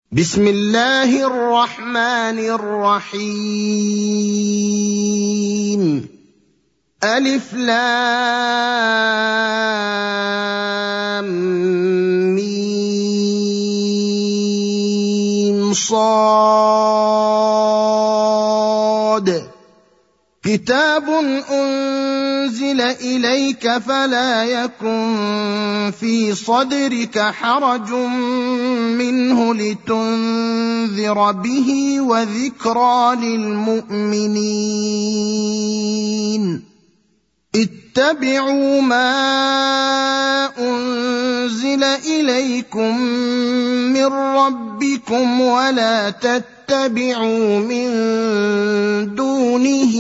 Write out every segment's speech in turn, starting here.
بسم الله الرحمن الرحيم. ألف لام ميم صاد. كتاب أنزل إليك فلا يكن في صدرك حرج منه لتنذر به وذكرى للمؤمنين. اتبعوا ما أنزل إليكم من ربكم ولا تتبعوا من دونه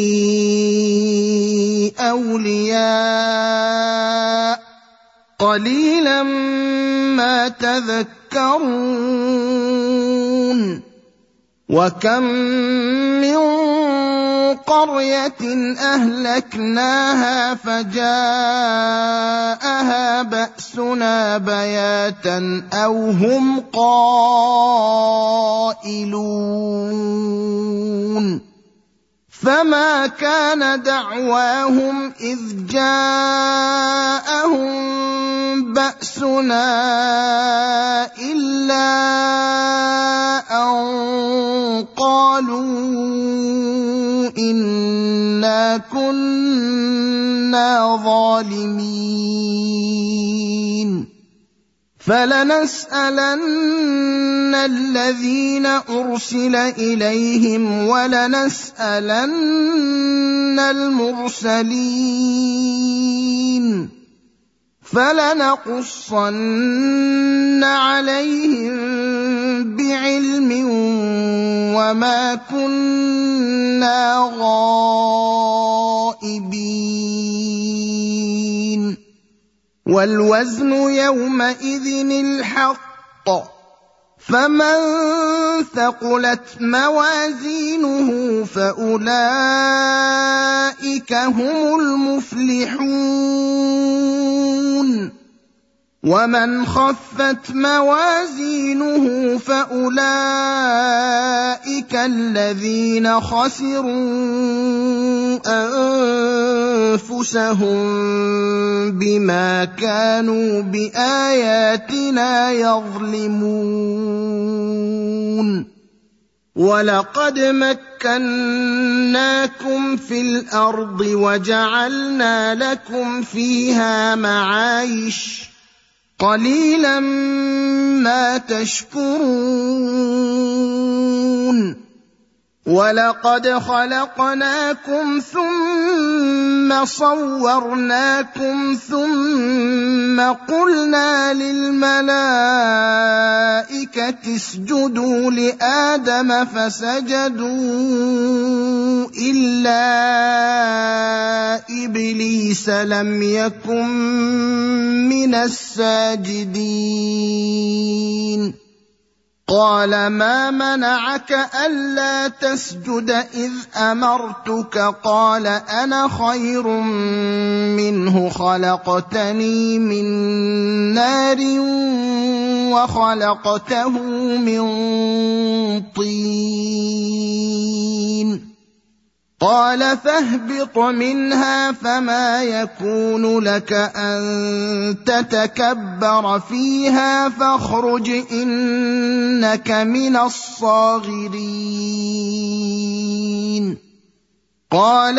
أولياء قليلا ما تذكرون. وكم من قرية أهلكناها فجاءها بأسنا بياتا أو هم قائلون. فما كان دعواهم إذ جاءهم بأسنا إلا أن قالوا إنا كنا ظالمين. فلنسألن الذين أرسل إليهم ولنسألن المرسلين. فلنقصن عليهم بعلم وما كنا غائبين. والوزن يومئذ الحق. فمن ثقلت موازينه فأولئك هم المفلحون. ومن خفت موازينه فأولئك الذين خسروا أنفسهم بما كانوا بآياتنا يظلمون. ولقد مكناكم في الأرض وجعلنا لكم فيها معايش قليلا ما تشكرون. ولقد خلقناكم ثم صورناكم ثم قلنا للملائكة اسجدوا لآدم فسجدوا إلا إبليس لم يكن من الساجدين. قال ما منعك ألا تسجد إذ أمرتك؟ قال أنا خير منه خلقتني من نار وخلقته من طين. قال فاهبط منها فما يكون لك أن تتكبر فيها فاخرج إنك من الصاغرين. قال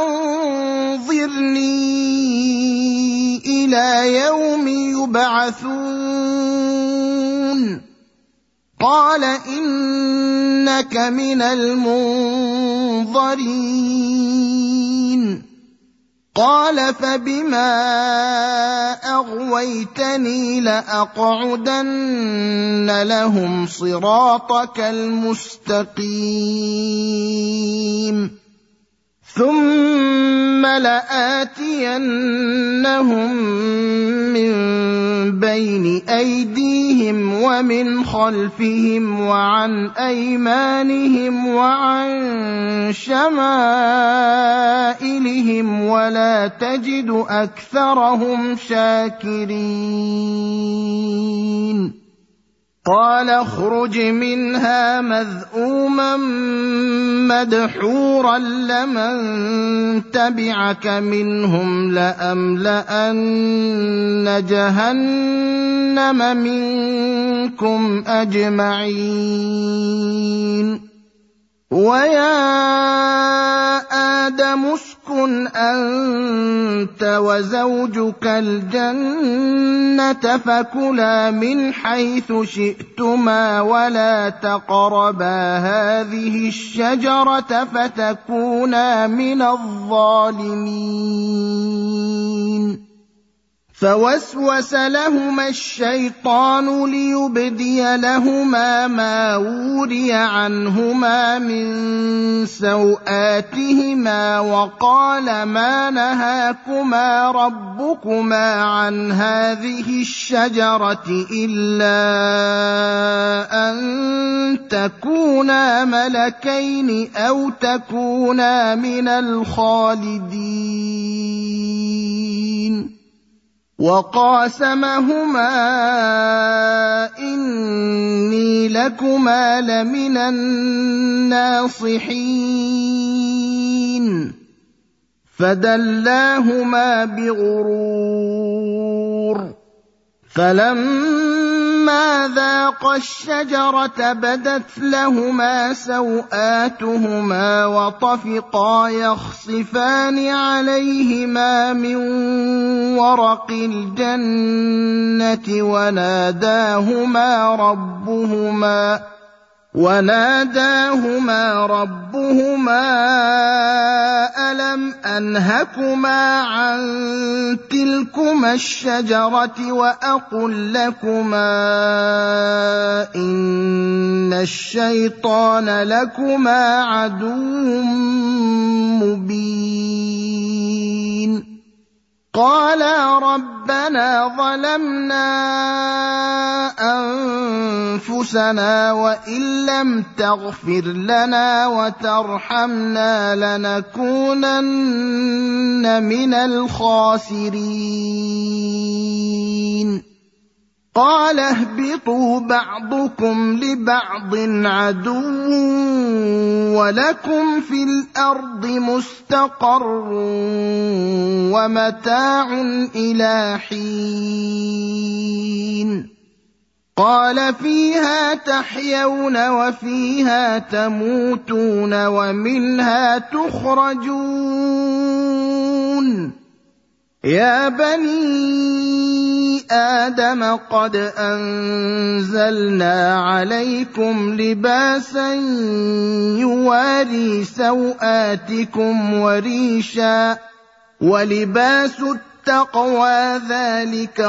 أنظرني إلى يوم يبعثون. قال إنك من المنظرين. قال فبما أغويتني لأقعدن لهم صراطك المستقيم ثم لآتينهم من بين أيديهم ومن خلفهم وعن أيمانهم وعن شمائلهم ولا تجد أكثرهم شاكرين. قال اخرج منها مذءوما مدحورا لمن تبعك منهم لأملأن جهنم منكم أجمعين ويا آدم اسكن أنت وزوجك الجنة فكلا من حيث شئتما ولا تقربا هذه الشجرة فتكونا من الظالمين فوسوس لهما الشيطان ليبدي لهما ما وري عنهما من سوآتهما وقال ما نهاكما ربكما عن هذه الشجرة إلا أن تكونا ملكين أو تكونا من الخالدين وقاسمهما إني لكما لمن الناصحين فدلاهما بغرور فلما ذاقا الشجرة بدت لهما سوآتهما وطفقا يخصفان عليهما من ورق الجنة وناداهما ربهما ألم أنهكما عن تلكما الشجرة وأقل لكما إن الشيطان لكما عدو مبين قالا ربنا ظلمنا أنفسنا وإن لم تغفر لنا وترحمنا لنكونن من الخاسرين قال اهبطوا بعضكم لبعض عدو ولكم في الأرض مستقر ومتاع إلى حين قال فيها تحيون وفيها تموتون ومنها تخرجون يا بني آدم قد أنزلنا عليكم لباسا يواري سوآتكم وريشا ولباس التقوى ذلك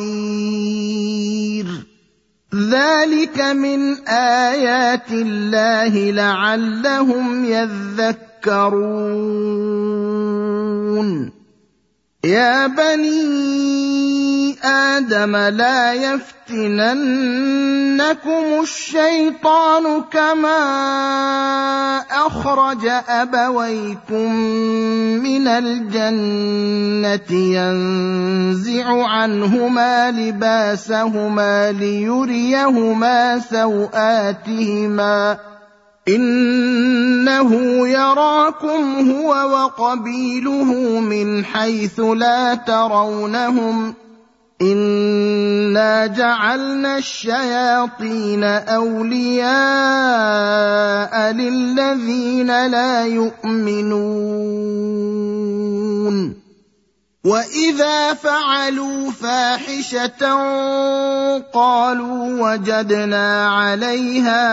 خير ذلك من آيات الله لعلهم يذكرون يا بني آدم لا يفتننكم الشيطان كما أخرج أبويكم من الجنة ينزع عنهما لباسهما ليريهما سوآتهما إنه يراكم هو وقبيله من حيث لا ترونهم إنا جعلنا الشياطين أولياء للذين لا يؤمنون وإذا فعلوا فاحشة قالوا وجدنا عليها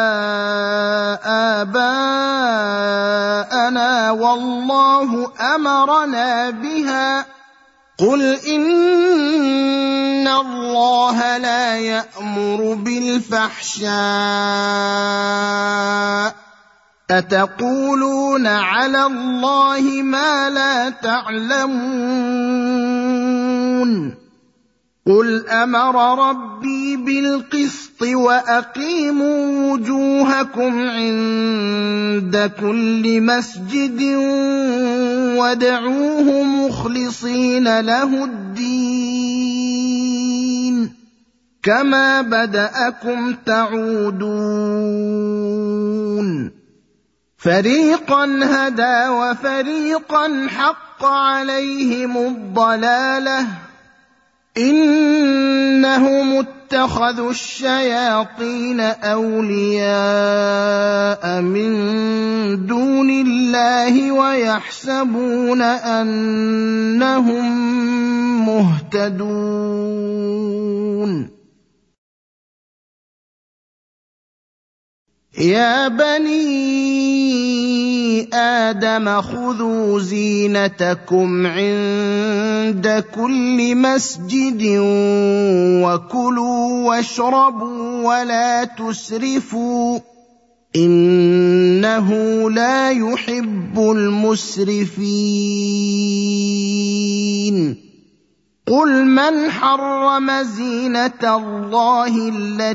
آباءنا والله أمرنا بها قل إن الله لا يأمر بالفحشاء أتقولون على الله ما لا تعلمون قل أمر ربي بالقسط وأقيموا وجوهكم عند كل مسجد وادعوه مخلصين له الدين كما بدأكم تعودون فريقا هدى وفريقا حق عليهم الضلالة إنهم اتخذوا الشياطين أولياء من دون الله ويحسبون أنهم مهتدون يا بني آدم خذوا زينتكم عند كل مسجد وكلوا واشربوا ولا تسرفوا إنه لا يحب المسرفين قل من حرم زينة الله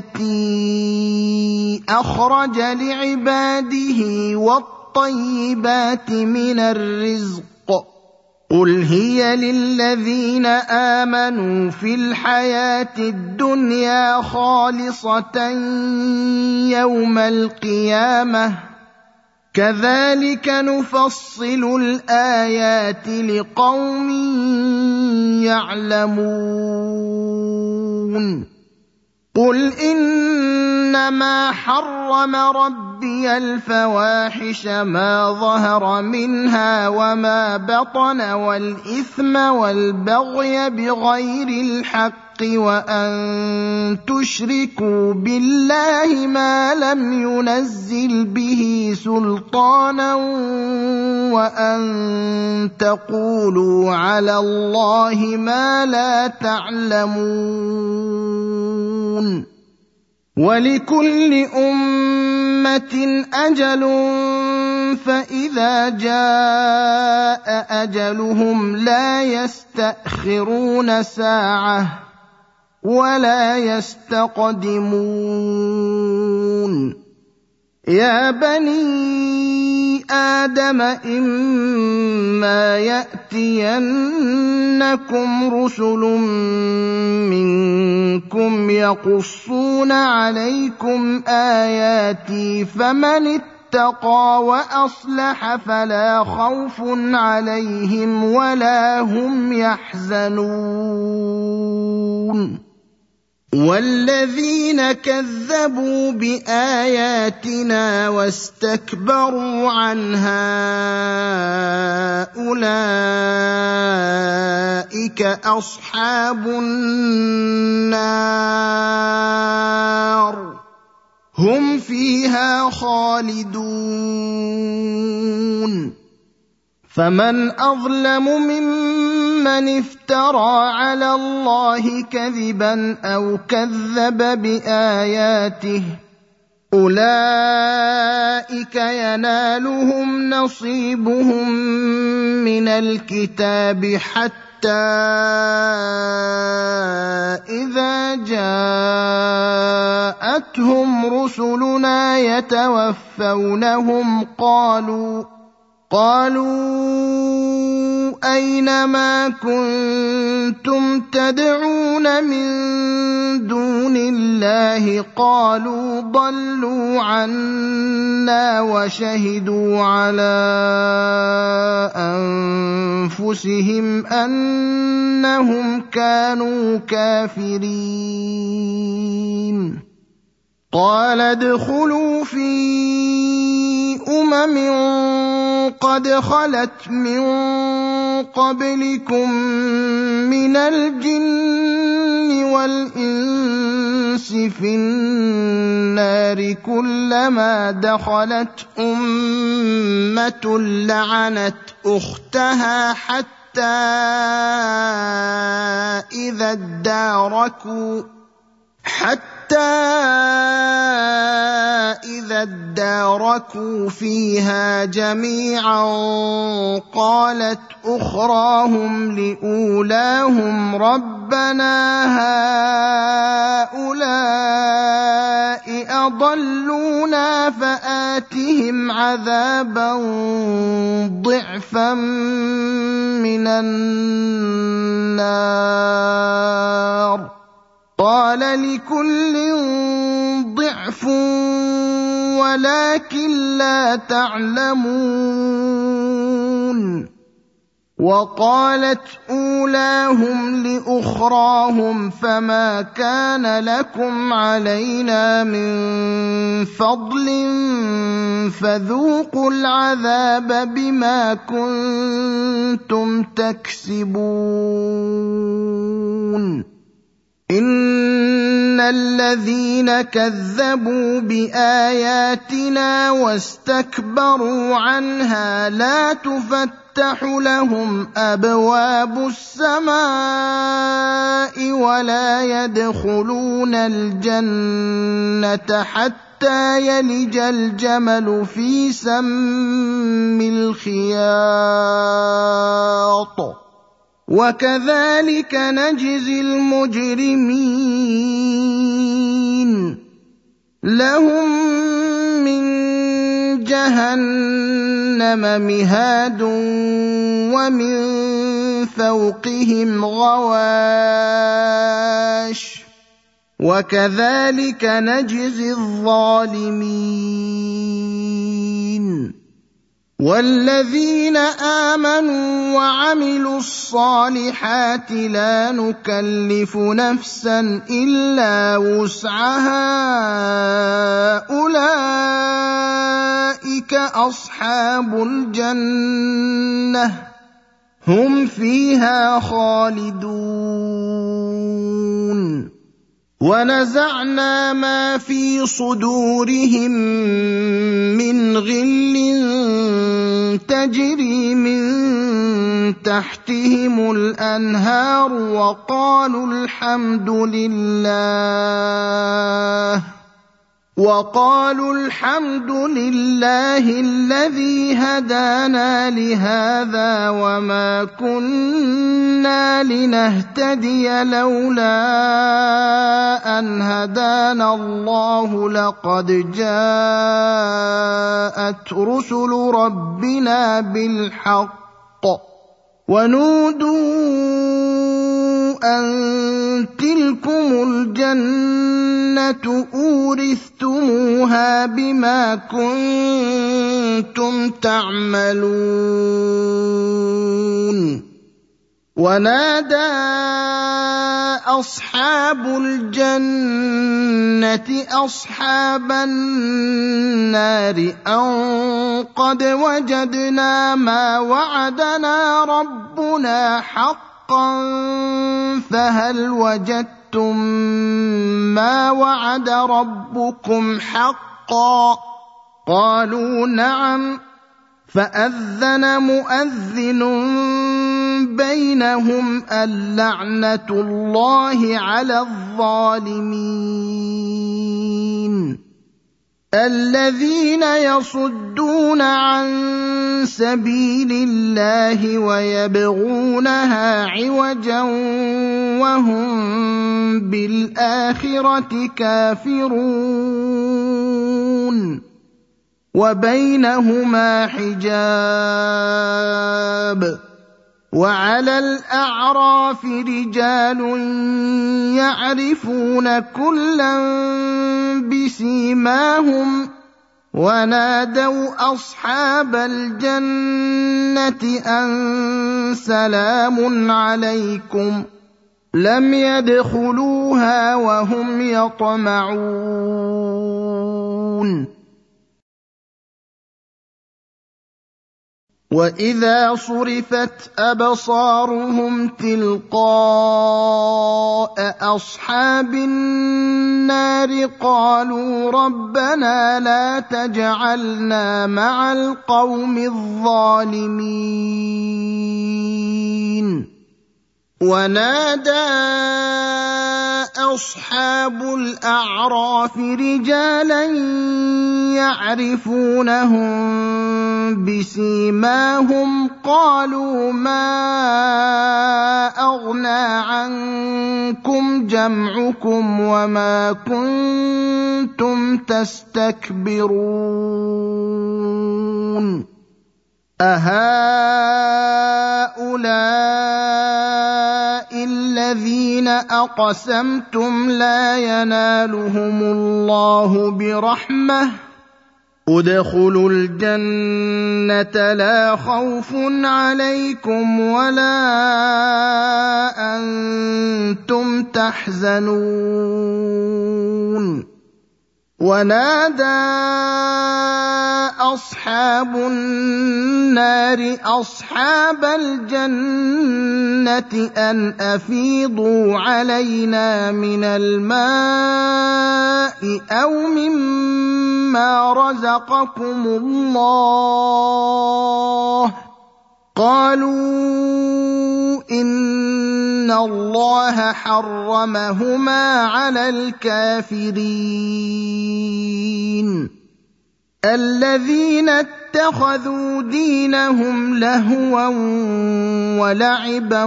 التي أخرج لعباده والطيبات من الرزق قل هي للذين آمنوا في الحياة الدنيا خالصة يوم القيامة كذلك نفصل الآيات لقوم يعلمون قل إنما حرم ربي الفواحش ما ظهر منها وما بطن والإثم والبغي بغير الحق وأن تشركوا بالله ما لم ينزل به سلطانا وأن تقولوا على الله ما لا تعلمون ولكل أمة أجل فإذا جاء أجلهم لا يستأخرون ساعة ولا يستقدمون يا بني آدم إما يأتينكم رسل منكم يقصون عليكم آياتي فمن اتقى وأصلح فلا خوف عليهم ولا هم يحزنون والذين كذبوا بآياتنا واستكبروا عنها أولئك أصحاب النار هم فيها خالدون فمن أظلم ممن افترى على الله كذبا أو كذب بآياته أولئك ينالهم نصيبهم من الكتاب حتى إذا جاءتهم رسلنا يتوفونهم قالوا أين ما كنتم تدعون من دون الله قالوا ضلوا عنا وشهدوا على أنفسهم أنهم كانوا كافرين قال ادخلوا في قد خلت من قبلكم من الجن والإنس في النار كلما دخلت أمة لعنت أختها حتى إذا اداركوا فيها جميعا قالت أخراهم لأولاهم ربنا هؤلاء أضلونا فآتهم عذابا ضعفا من النار قال لكل ضعف ولكن لا تعلمون. وقالت أولاهم لأخراهم فما كان لكم علينا من فضل فذوقوا العذاب بما كنتم تكسبون. إن الذين كذبوا بآياتنا واستكبروا عنها لا تفتح لهم أبواب السماء ولا يدخلون الجنة حتى يلج الجمل في سم الخياط وكذلك نجزي المجرمين. لهم من جهنم مهاد ومن فوقهم غواش وكذلك نجزي الظالمين. والذين آمنوا وعملوا الصالحات لا نكلف نفسا إلا وسعها أولئك أصحاب الجنة هم فيها خالدون. ونزعنا ما في صدورهم من غل تجري من تحتهم الأنهار وقالوا الحمد لله الذي هدانا لهذا وما كنا لنهتدي لولا أن هدانا الله لقد جاءت رسل ربنا بالحق ونودوا أن تلكم الجنة أورثتموها بما كنتم تعملون. ونادى أصحاب الجنة أصحاب النار أن قد وجدنا ما وعدنا ربنا حقا فهل وجدتم ما وعد ربكم حقا؟ قالوا نعم. فأذن مؤذن بينهم اللعنة الله على الظالمين. الذين يصدون عن سبيل الله ويبغونها عوجا وهم بالآخرة كافرون وبينهما حجاب. وعلى الأعراف رجال يعرفون كلا بسيماهم ونادوا أصحاب الجنة أن سلام عليكم لم يدخلوها وهم يطمعون. وإذا صرفت أبصارهم تلقاء أصحاب النار قالوا ربنا لا تجعلنا مع القوم الظالمين. ونادى أصحاب الأعراف رجالا يعرفونهم بسيماهم قالوا ما أغنى عنكم جمعكم وما كنتم تستكبرون أهؤلاء الذين الذين أقسمتم لا ينالهم الله برحمة ادخلوا الجنة لا خوف عليكم ولا أنتم تحزنون ونادى أصحاب النار أصحاب الجنة أن أفيضوا علينا من الماء أو مما رزقكم الله قالوا إن الله حرمهما على الكافرين الذين اتخذوا دينهم لهوا ولعبا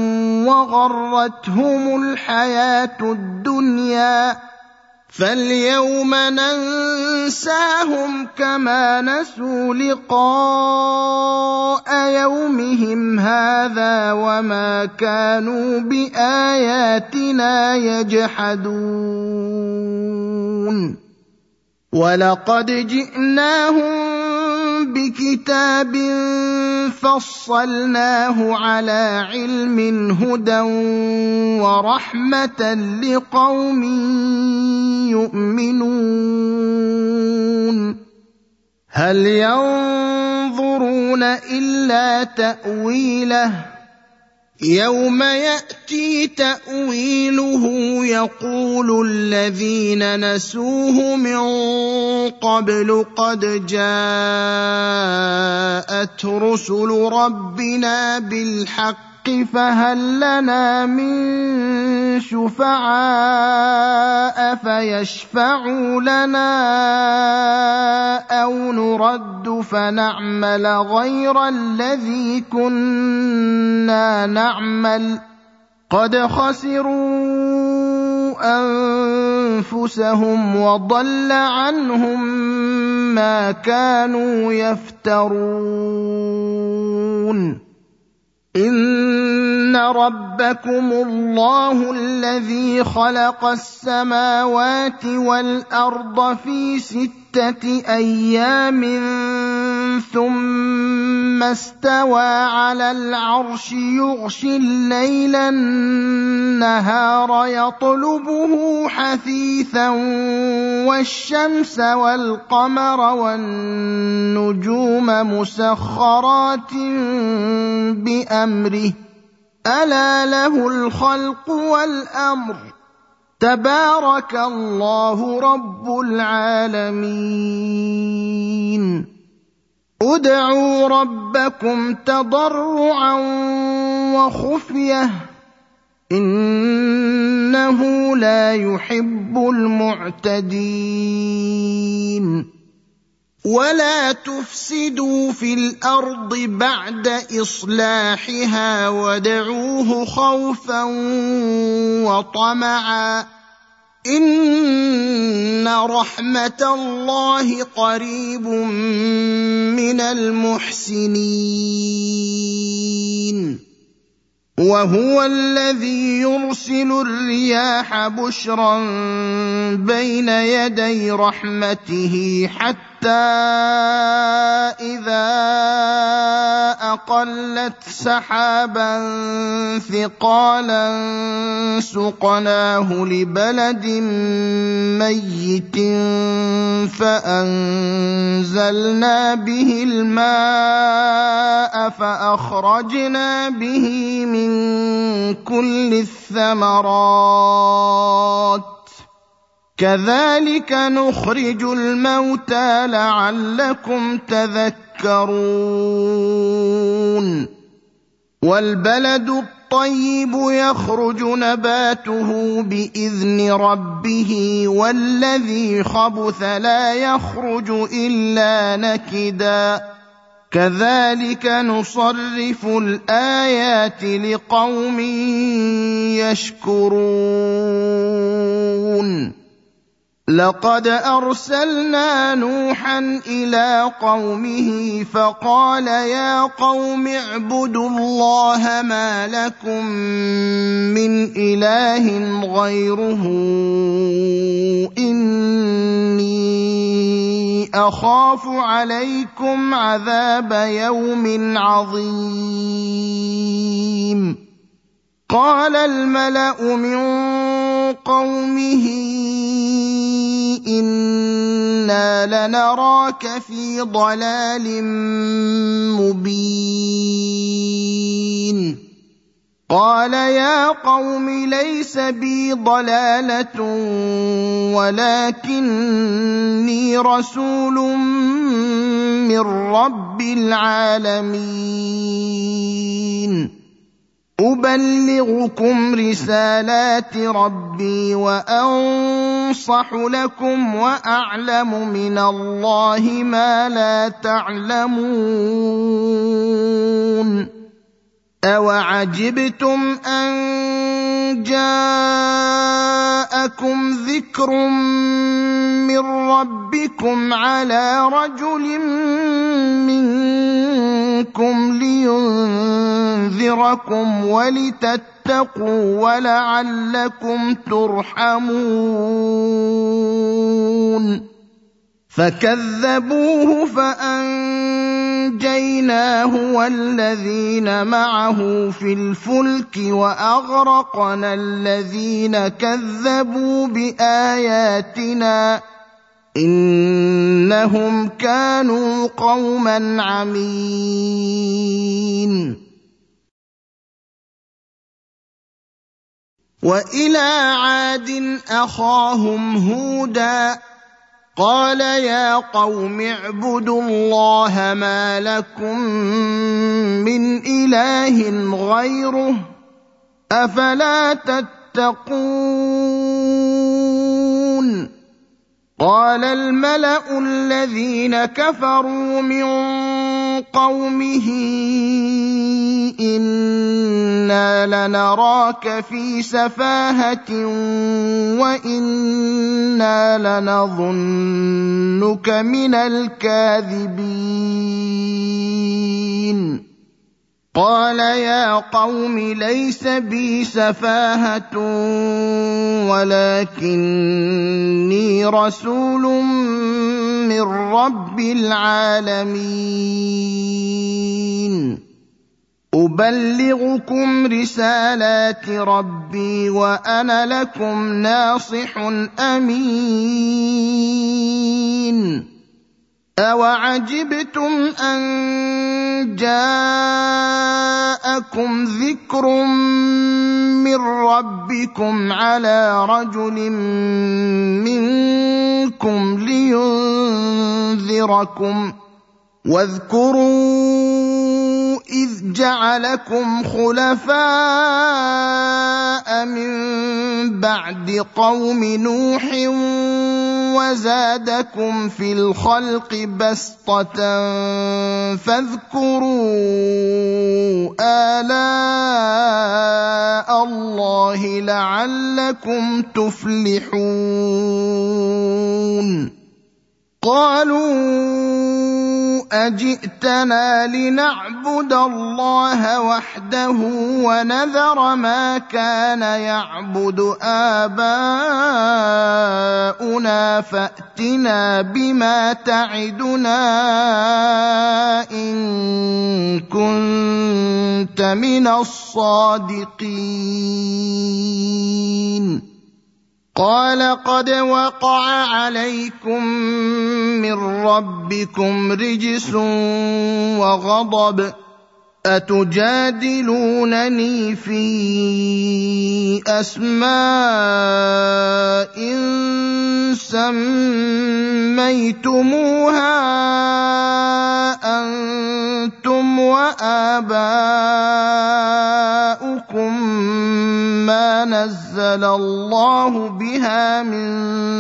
وغرتهم الحياة الدنيا فاليوم ننساهم كما نسوا لقاء يومهم هذا وما كانوا بآياتنا يجحدون ولقد جئناهم بكتاب فصلناه على علم هدى ورحمة لقوم يؤمنون هل ينظرون إلا تأويله يوم يأتي تأويله يقول الذين نسوه من قبل قد جاءت رسل ربنا بالحق فهل لنا من شفعاء فيشفعوا لنا أو نرد فنعمل غير الذي كنا نعمل قد خسروا أنفسهم وضل عنهم ما كانوا يفترون إن ربكم الله الذي خلق السماوات والأرض في 6 أيام ثم استوى على العرش يغشي الليل النهار يطلبه حثيثا والشمس والقمر والنجوم مسخرات بأمره ألا له الخلق والأمر تبارك الله رب العالمين ادعوا ربكم تضرعا وخفية إنه لا يحب المعتدين ولا تفسدوا في الأرض بعد إصلاحها وادعوه خوفا وطمعا إن رحمة الله قريب من المحسنين وهو الذي يرسل الرياح بشرا بين يدي رحمته حتى إذا أقلت سحابا ثقالا سقناه لبلد ميت فأنزلنا به الماء فأخرجنا به من كل الثمرات كذلك نخرج الموتى لعلكم تذكرون والبلد الطيب يخرج نباته بإذن ربه والذي خبث لا يخرج إلا نكدا كذلك نصرف الآيات لقوم يشكرون لقد أرسلنا نوحا إلى قومه فقال يا قوم اعبدوا الله ما لكم من إله غيره إني أخاف عليكم عذاب يوم عظيم. قال الملأ من قومه إنا لنراك في ضلال مبين. قال يا قوم ليس بي ضلالة ولكني رسول من رب العالمين أبلغكم رسالات ربي وأنصح لكم وأعلم من الله ما لا تعلمون. أوعجبتم أن جاءكم ذكر من ربكم على رجل منكم لينذركم ولتتقوا ولعلكم ترحمون. فكذبوه فأنجيناه والذين معه في الفلك وأغرقنا الذين كذبوا بآياتنا إنهم كانوا قوما عمين. وإلى عاد أخاهم هودا قال يا قوم اعبدوا الله ما لكم من إله غيره أفلا تتقون. قال الملأ الذين كفروا من قومه إنا لنراك في سفاهة وإنا لنظنك من الكاذبين. قال يا قوم ليس بي سفاهة ولكني رسول من رب العالمين أبلغكم رسالات ربي وأنا لكم ناصح أمين. أوعجبتم أن جاءكم ذكر من ربكم على رجل منكم لينذركم واذكروا إذ جعلكم خلفاء من بعد قوم نوح وزادكم في الخلق بسطة فاذكروا آلاء الله لعلكم تفلحون. قالوا أجئتنا لنعبد الله وحده ونذر ما كان يعبد آباؤنا فأتنا بما تعدنا إن كنت من الصادقين. قال قد وقع عليكم من ربكم رجس وغضب أتجادلونني في أسماء سميتموها أنتم وآباؤكم ما نزل الله بها من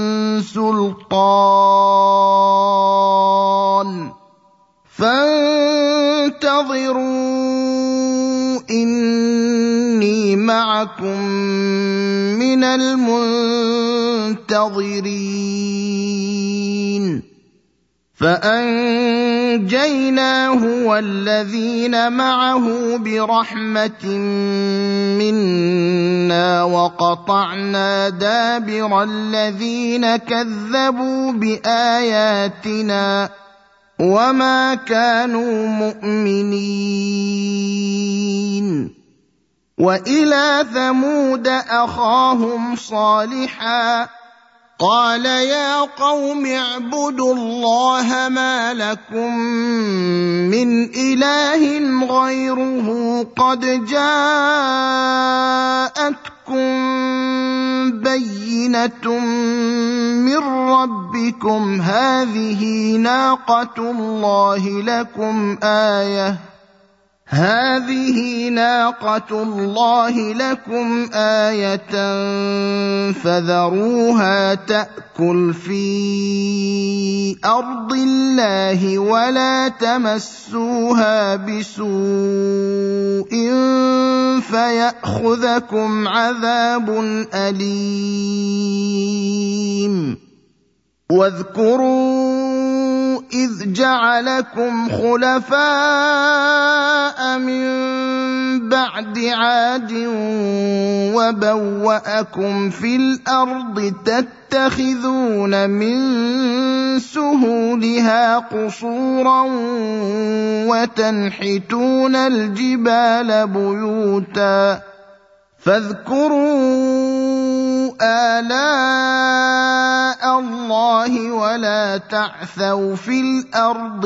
سلطان فانتظروا إني معكم من المنتظرين. منتظرين فأنجيناه والذين معه برحمة منا وقطعنا دابر الذين كذبوا بآياتنا وما كانوا مؤمنين وإلى ثمود أخاهم صالحا قال يا قوم اعبدوا الله ما لكم من إله غيره قد جاءتكم بينة من ربكم هذه ناقة الله لكم آية فذروها تأكل في أرض الله ولا تمسوها بسوء فيأخذكم عذاب أليم واذكروا إذ جعلكم خلفاء من بعد عاد وبوأكم في الأرض تتخذون من سهولها قصورا وتنحتون الجبال بيوتا فاذكروا آلاء الله ولا تعثوا في الأرض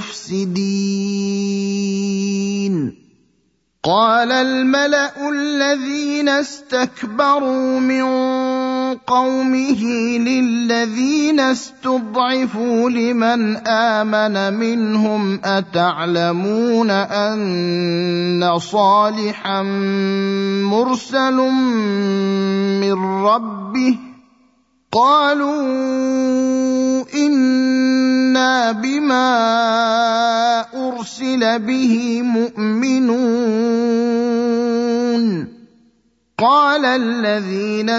مفسدين قال الملأ الذين استكبروا من قومه للذين استضعفوا لمن آمن منهم أتعلمون أن صالحا مرسل من ربه قالوا إنا بما أرسل به مؤمنون قال الذين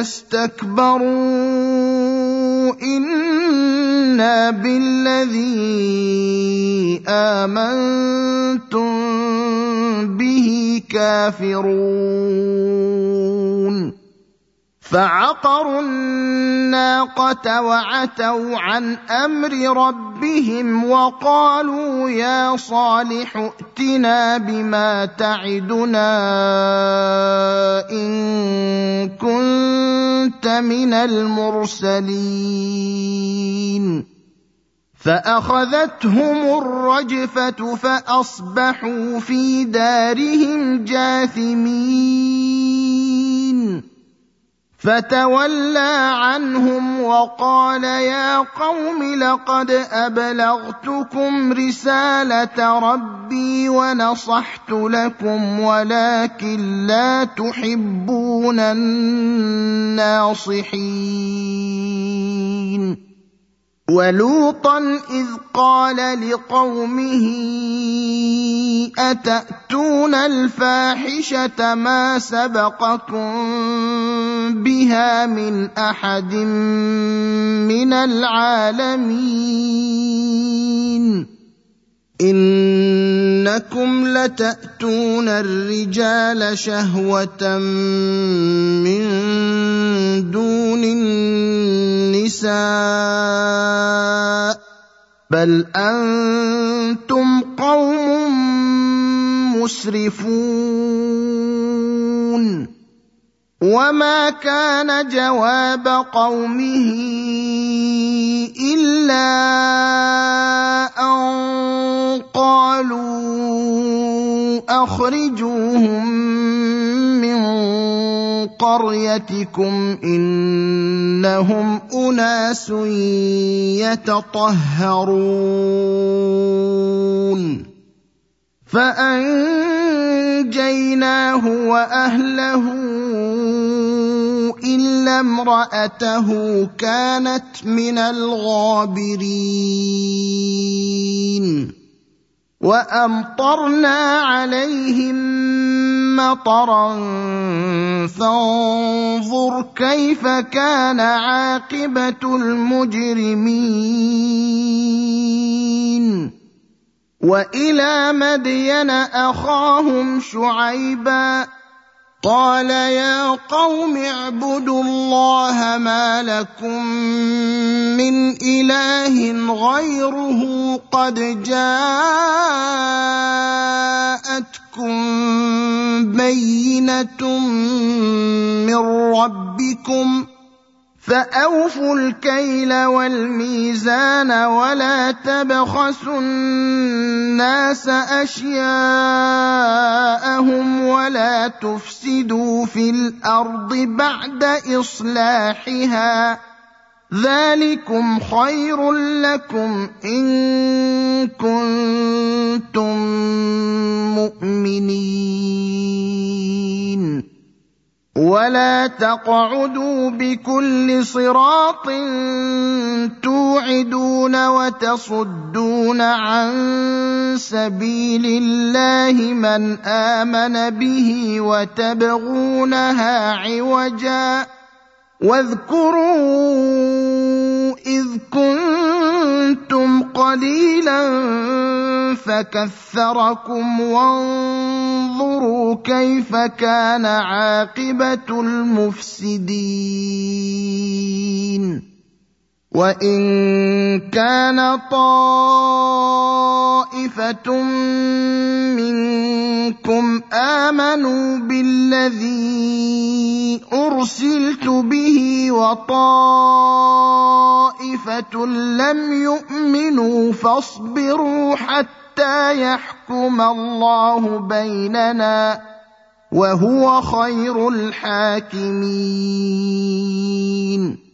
استكبروا إنا بالذي آمنتم به كافرون فعقروا الناقة وعتوا عن أمر ربهم وقالوا يا صالح ائتنا بما تعدنا إن كنت من المرسلين فأخذتهم الرجفة فأصبحوا في دارهم جاثمين فتولى عنهم وقال يا قوم لقد أبلغتكم رسالة ربي ونصحت لكم ولكن لا تحبون الناصحين ولوطا إذ قال لقومه أتأتون الفاحشة ما سبقكم بها من أحد من العالمين إنكم لتأتون الرجال شهوة من دون النساء بل أنتم قوم مسرفون وما كان جواب قومه إلا أن قالوا أخرجوهم من قريتكم إنهم أناس يتطهرون فأنجيناه وأهله إلا امرأته كانت من الغابرين وأمطرنا عليهم مطرا فانظر كيف كان عاقبة المجرمين وإلى مدين أخاهم شعيبا قال يا قوم اعبدوا الله ما لكم من إله غيره قد جاءتكم بينة من ربكم فأوفوا الكيل والميزان ولا تبخسوا الناس أشياءهم ولا تفسدوا في الأرض بعد إصلاحها ذلكم خير لكم إن كنتم مؤمنين ولا تقعدوا بكل صراط توعدون وتصدون عن سبيل الله من آمن به وتبغونها عوجا واذكروا إذ كنتم قليلا فكثركم وانظروا كيف كان عاقبة المفسدين وإن كان طائفة منكم آمنوا بالذي أرسلت به وطائفة لم يؤمنوا فاصبروا حتى يحكم الله بيننا وهو خير الحاكمين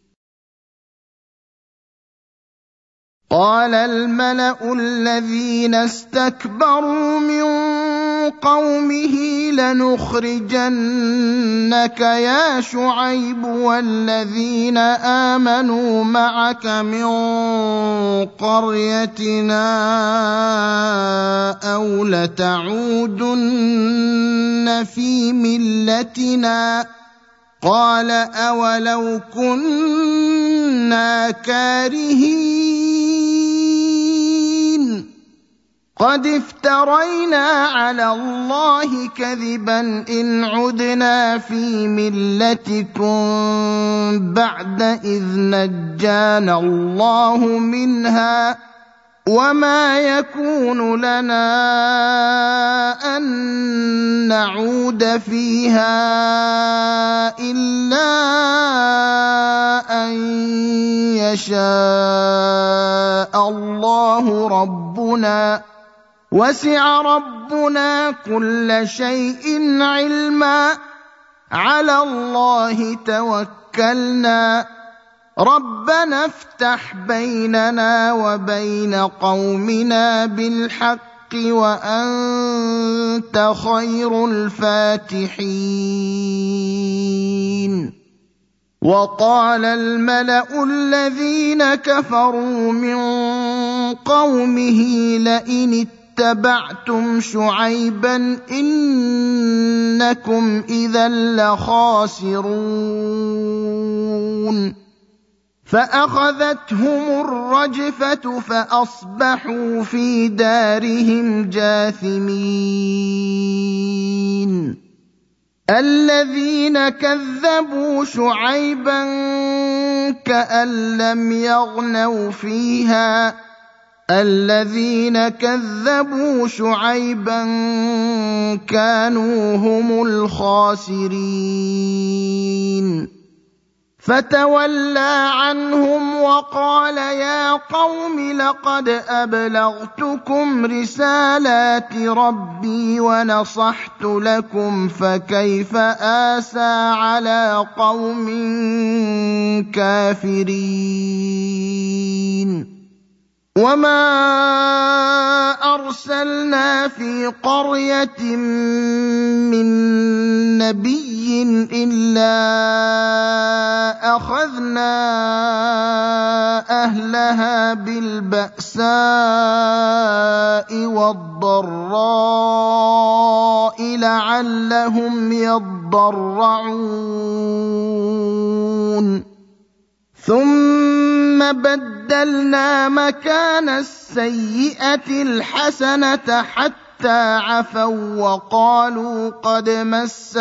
قال الملأ الذين استكبروا من قومه لنخرجنك يا شعيب والذين آمنوا معك من قريتنا أو لتعودن في ملتنا قال أولو كنا كارهين قد افترينا على الله كذبا إن عدنا في ملتكم بعد إذ نجانا الله منها وما يكون لنا أن نعود فيها إلا أن يشاء الله ربنا وسع ربنا كل شيء علما على الله توكلنا ربنا افتح بيننا وبين قومنا بالحق وأنت خير الفاتحين وقال الملأ الذين كفروا من قومه لئن اتبعتم شعيبا إنكم إذا لخاسرون فأخذتهم الرجفة فأصبحوا في دارهم جاثمين الذين كذبوا شعيبا كأن لم يغنوا فيها الذين كذبوا شعيبا كانوا هم الخاسرين فتولى عنهم وقال يا قوم لقد أبلغتكم رسالات ربي ونصحت لكم فكيف آسى على قوم كافرين وما أَرْسَلْنَا فِي قَرْيَةٍ مِّن نَّبِيٍّ إِلَّا أَخَذْنَا أَهْلَهَا بِالْبَأْسَاءِ وَالضَّرَّاءِ لَعَلَّهُمْ يَضَّرَّعُونَ ثُمَّ بَدَّلْنَا مَكَانَ السَّيِّئَةِ الْحَسَنَةَ حَتَّىٰ عَفَوا وَّقَالُوا قَدْ مَسَّ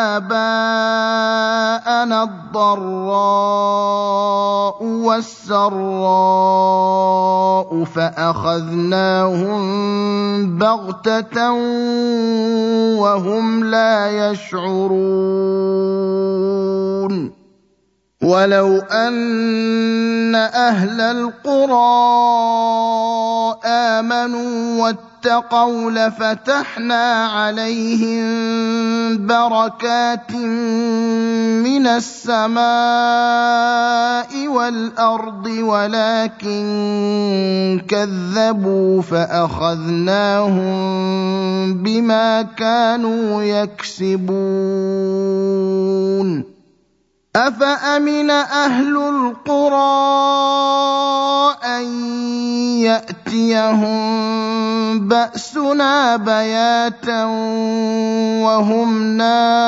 آبَاءَنَا الضَّرَّاءُ وَالسَّرَّاءُ فَأَخَذْنَاهُم بَغْتَةً وَهُمْ لَا يَشْعُرُونَ وَلَوْ أَنَّ أَهْلَ الْقُرَىٰ آمَنُوا وَاتَّقَوْا لَفَتَحْنَا عَلَيْهِم بَرَكَاتٍ مِّنَ السَّمَاءِ وَالْأَرْضِ وَلَٰكِن كَذَّبُوا فَأَخَذْنَاهُم بِمَا كَانُوا يَكْسِبُونَ أَفَأَمِنَ أَهْلُ الْقُرَىٰ أَن يَأْتِيَهُم بَأْسُنَا بَيَاتًا وَهُمْ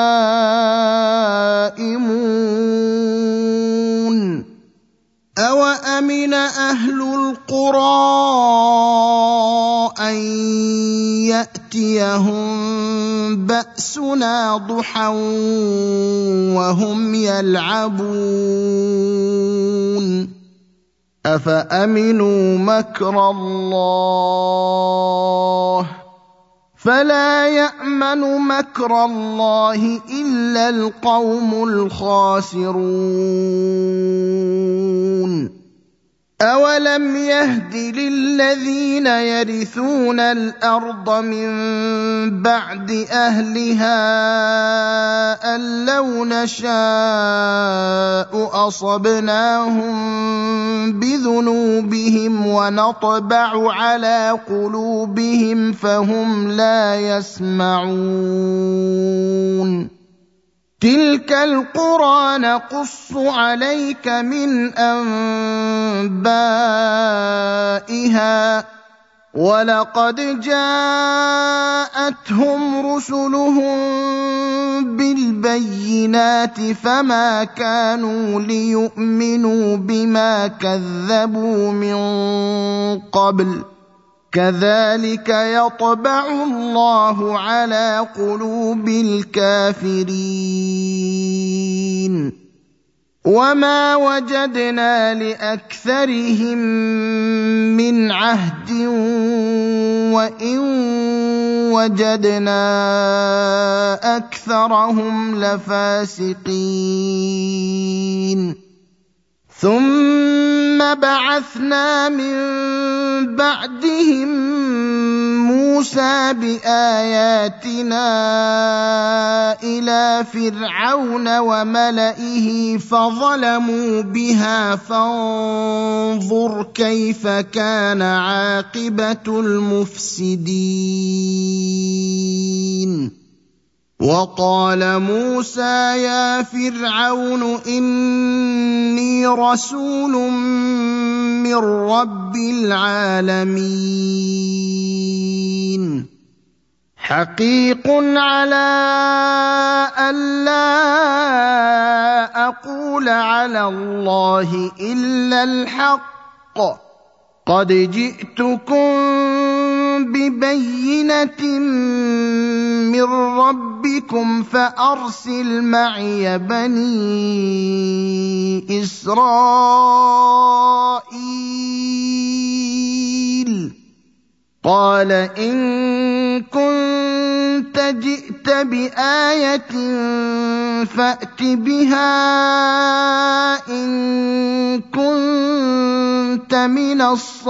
نَائِمُونَ أَوَأَمِنَ أَهْلُ الْقُرَىٰ أَن يَأْتِيَهُم بَأْسُنَا ضُحًى وَهُمْ يَلْعَبُونَ أَفَأَمِنُوا مَكْرَ اللَّهِ فَلَا يَأْمَنُ مَكْرَ اللَّهِ إِلَّا الْقَوْمُ الْخَاسِرُونَ أَوَلَمْ يَهْدِ لِلَّذِينَ يَرِثُونَ الْأَرْضَ مِن بَعْدِ أَهْلِهَا أَن لَّوْ نَشَاءُ أَصَبْنَاهُم بِذُنُوبِهِمْ وَنَطْبَعُ عَلَىٰ قُلُوبِهِمْ فَهُمْ لَا يَسْمَعُونَ تِلْكَ الْقُرَىٰ نَقُصُّ عَلَيْكَ مِنْ أَنبَائِهَا ۚ وَلَقَدْ جَاءَتْهُمْ رُسُلُهُم بِالْبَيِّنَاتِ فَمَا كَانُوا لِيُؤْمِنُوا بِمَا كَذَّبُوا مِن قَبْلُ ۚ كَذَٰلِكَ يَطْبَعُ اللَّهُ عَلَىٰ قُلُوبِ الْكَافِرِينَ وَمَا وَجَدْنَا لِأَكْثَرِهِم مِّنْ عَهْدٍ وَإِن وَجَدْنَا أَكْثَرَهُمْ لَفَاسِقِينَ ثُمَّ بَعَثْنَا مِن بَعْدِهِم مُّوسَىٰ بِآيَاتِنَا إِلَىٰ فِرْعَوْنَ وَمَلَئِهِ فَظَلَمُوا بِهَا فَانظُرْ كَيْفَ كَانَ عَاقِبَةُ الْمُفْسِدِينَ وَقَالَ مُوسَىٰ يَا فِرْعَوْنُ إِنِّي رَسُولٌ مِّن رَّبِّ الْعَالَمِينَ حَقِيقٌ عَلَىٰ أَلَّا أَقُولَ عَلَى اللَّهِ إِلَّا الْحَقَّ قَدْ جِئْتُكُم بِبَيِّنَةٍ مِّن رَّبِّكُمْ فَأَرْسِلْ مَعِيَ بَنِي إِسْرَائِيلَ قَالَ إِن كُنتَ جِئْتَ بِآيَةٍ فَأْتِ بِهَا إِن كُنتَ مِنَ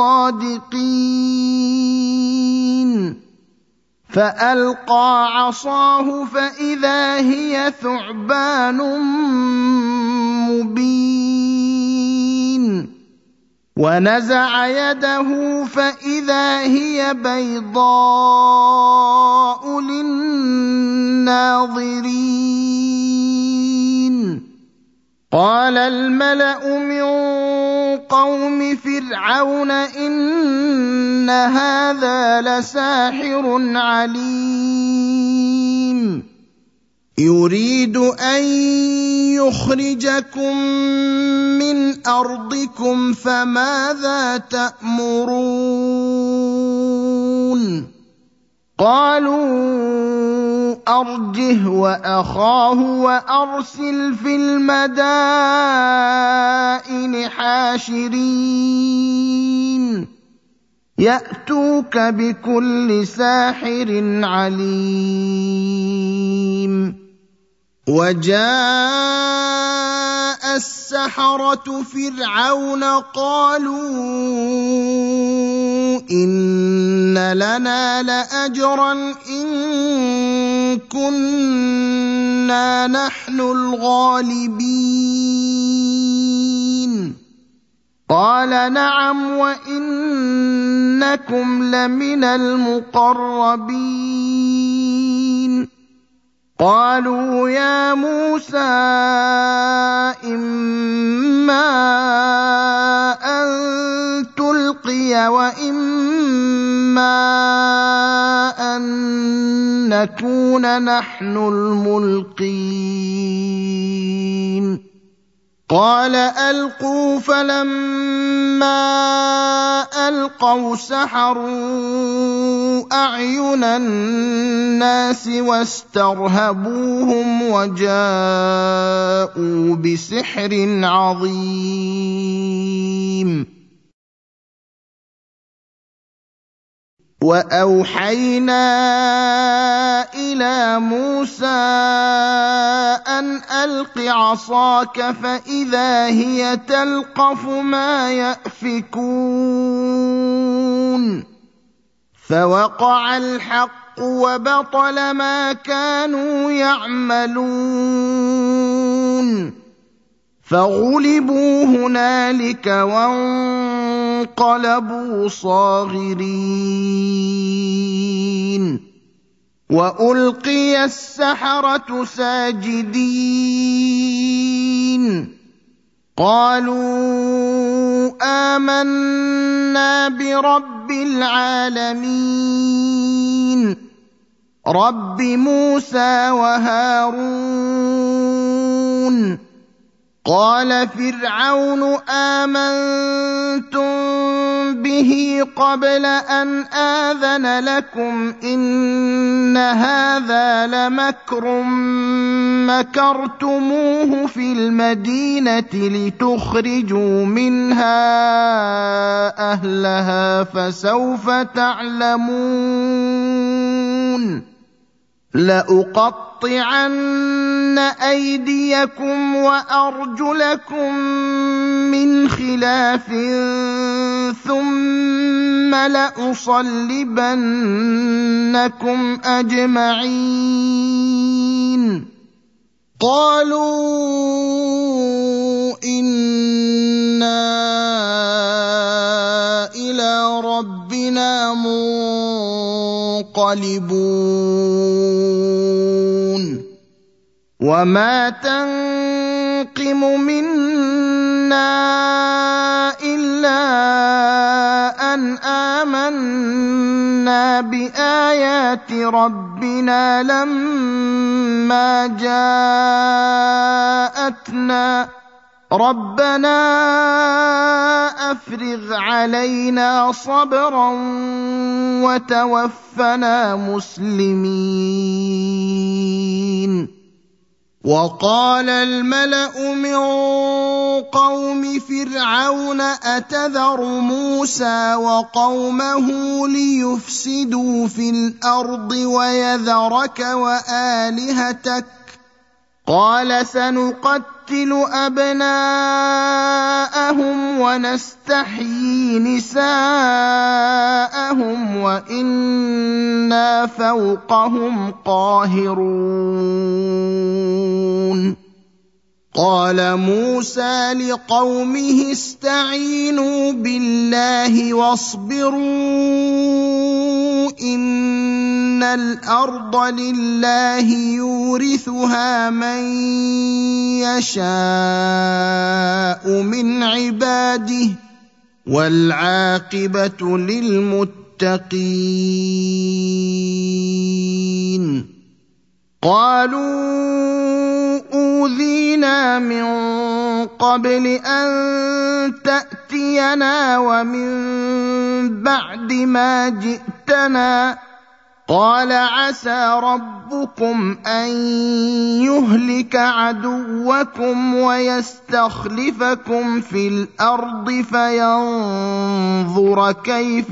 الصَّادِقِينَ فَأَلْقَىٰ عَصَاهُ فَإِذَا هِيَ ثُعْبَانٌ مُّبِينٌ ونزع يده فإذا هي بيضاء للناظرين قال الملأ من قوم فرعون إن هذا لساحر عليم يريد أن يخرجكم من أرضكم فماذا تأمرون قالوا أرجه وأخاه وأرسل في المدائن حاشرين يأتوك بكل ساحر عليم وجاء السحرة فرعون قالوا إن لنا لأجرا إن كنا نحن الغالبين قال نعم وإنكم لمن المقربين قالوا يا موسى إما أن تلقي وإما أن نكون نحن الملقين قال ألقوا فلما ألقوا سحروا أعين الناس واسترهبوهم وجاءوا بسحر عظيم وأوحينا إلى موسى أن ألق عصاك فإذا هي تلقف ما يأفكون فوقع الحق وبطل ما كانوا يعملون فغلبوا هنالك وانقلبوا صاغرين وألقي السحرة ساجدين قالوا آمنا برب العالمين رب موسى وهارون قال فرعون آمنتم به قبل أن آذن لكم إن هذا لمكر مكرتموه في المدينة لتخرجوا منها أهلها فسوف تعلمون لأقطعن أيديكم وأرجلكم من خلاف ثم لأصلبنكم أجمعين قالوا إنا إلى ربنا منقلبون وما تنقم منا إلا أن آمنا بآيات ربنا لما جاءتنا ربنا أفرغ علينا صبرا وتوفنا مسلمين وقال الملأ من قوم فرعون أتذر موسى وقومه ليفسدوا في الأرض ويذرك وآلهتك قال سنقتل أبناءهم ونستحيي نساءهم وإنا فوقهم قاهرون قال موسى لقومه استعينوا بالله واصبروا إن الأرض لله يورثها من يشاء من عباده والعاقبة للمتقين. قالوا أوذينا من قبل أن تأتينا ومن بعد ما جئتنا قال عسى ربكم أن يهلك عدوكم ويستخلفكم في الأرض فينظر كيف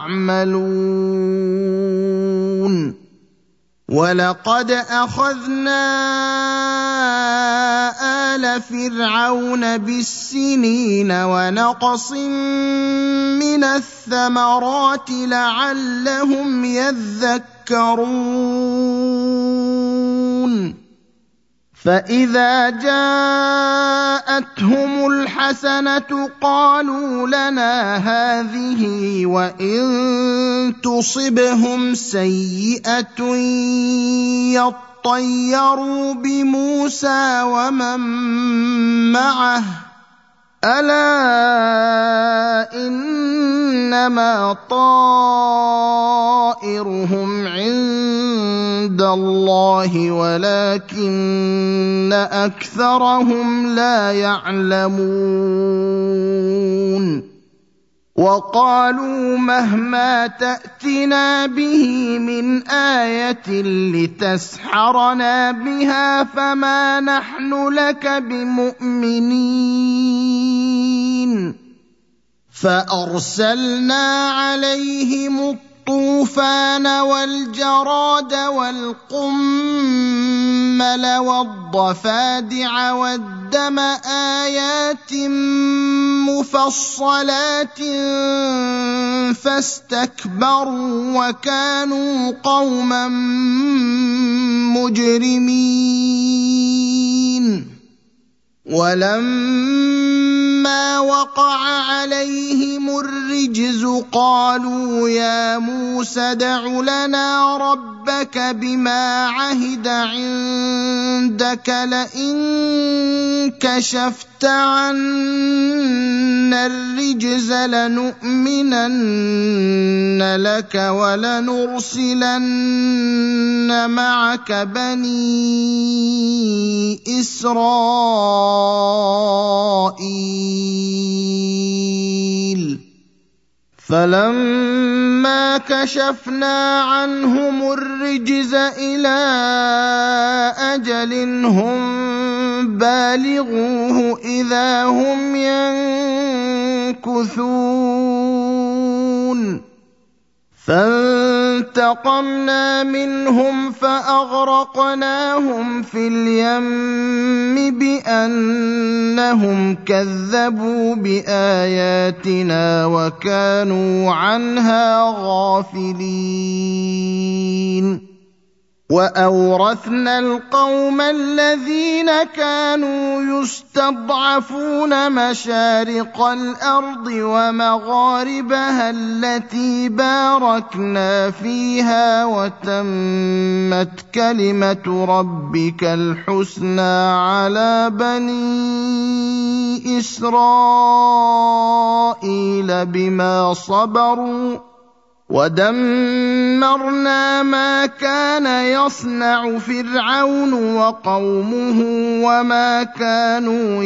تعملون. ولقد أخذنا آل فرعون بالسنين ونقص من الثمرات لعلهم يذكرون. فإذا جاءتهم الحسنة قالوا لنا هذه وإن تصبهم سيئة يطيروا بموسى ومن معه ألا إنما طائرهم عند الله ولكن أكثرهم لا يعلمون. وقالوا مهما تأتنا به من آية لتسحرنا بها فما نحن لك بمؤمنين. فأرسلنا عليهم الطوفان والجراد والقمل والضفادع والدم آيات مفصلات فاستكبروا وكانوا قوما مجرمين. ولما وقع عليهم الرجز قالوا يا موسى ادع لنا ربك بما عهد عندك لئن كشفت عنا الرجز لنؤمنن لك ولنرسلن معك بني إسرائيل. فلما كشفنا عنهم الرجز إلى أجل هم بالغوه إذا هم ينكثون. فانتقمنا منهم فأغرقناهم في اليم بأنهم كذبوا بآياتنا وكانوا عنها غافلين. وأورثنا القوم الذين كانوا يستضعفون مشارق الأرض ومغاربها التي باركنا فيها وتمت كلمة ربك الحسنى على بني إسرائيل بما صبروا ودمرنا ما كان يصنع فرعون وقومه وما كانوا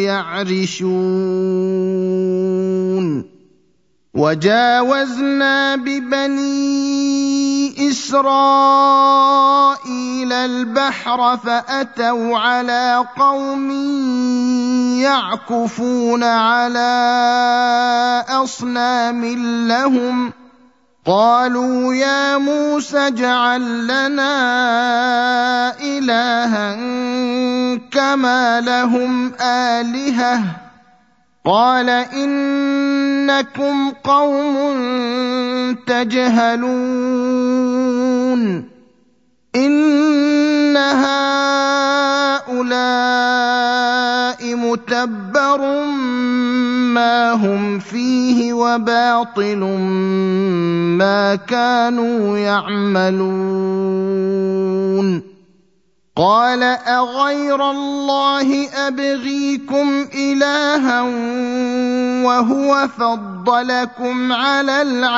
يعرشون. وجاوزنا ببني إسرائيل البحر فأتوا على قوم يعكفون على أصنام لهم قالوا يا موسى اجعل لنا إلها كما لهم آلهة قال إنكم قوم تجهلون. إن هؤلاء مُتَبَّرٌ مَا هُمْ فِيهِ وَبَاطِلٌ مَا كَانُوا يَعْمَلُونَ قَالَ أَغَيْرَ اللَّهِ أَبْغِيكُمْ إِلَٰهًا وَهُوَ فَضَّلَكُمْ عَلَى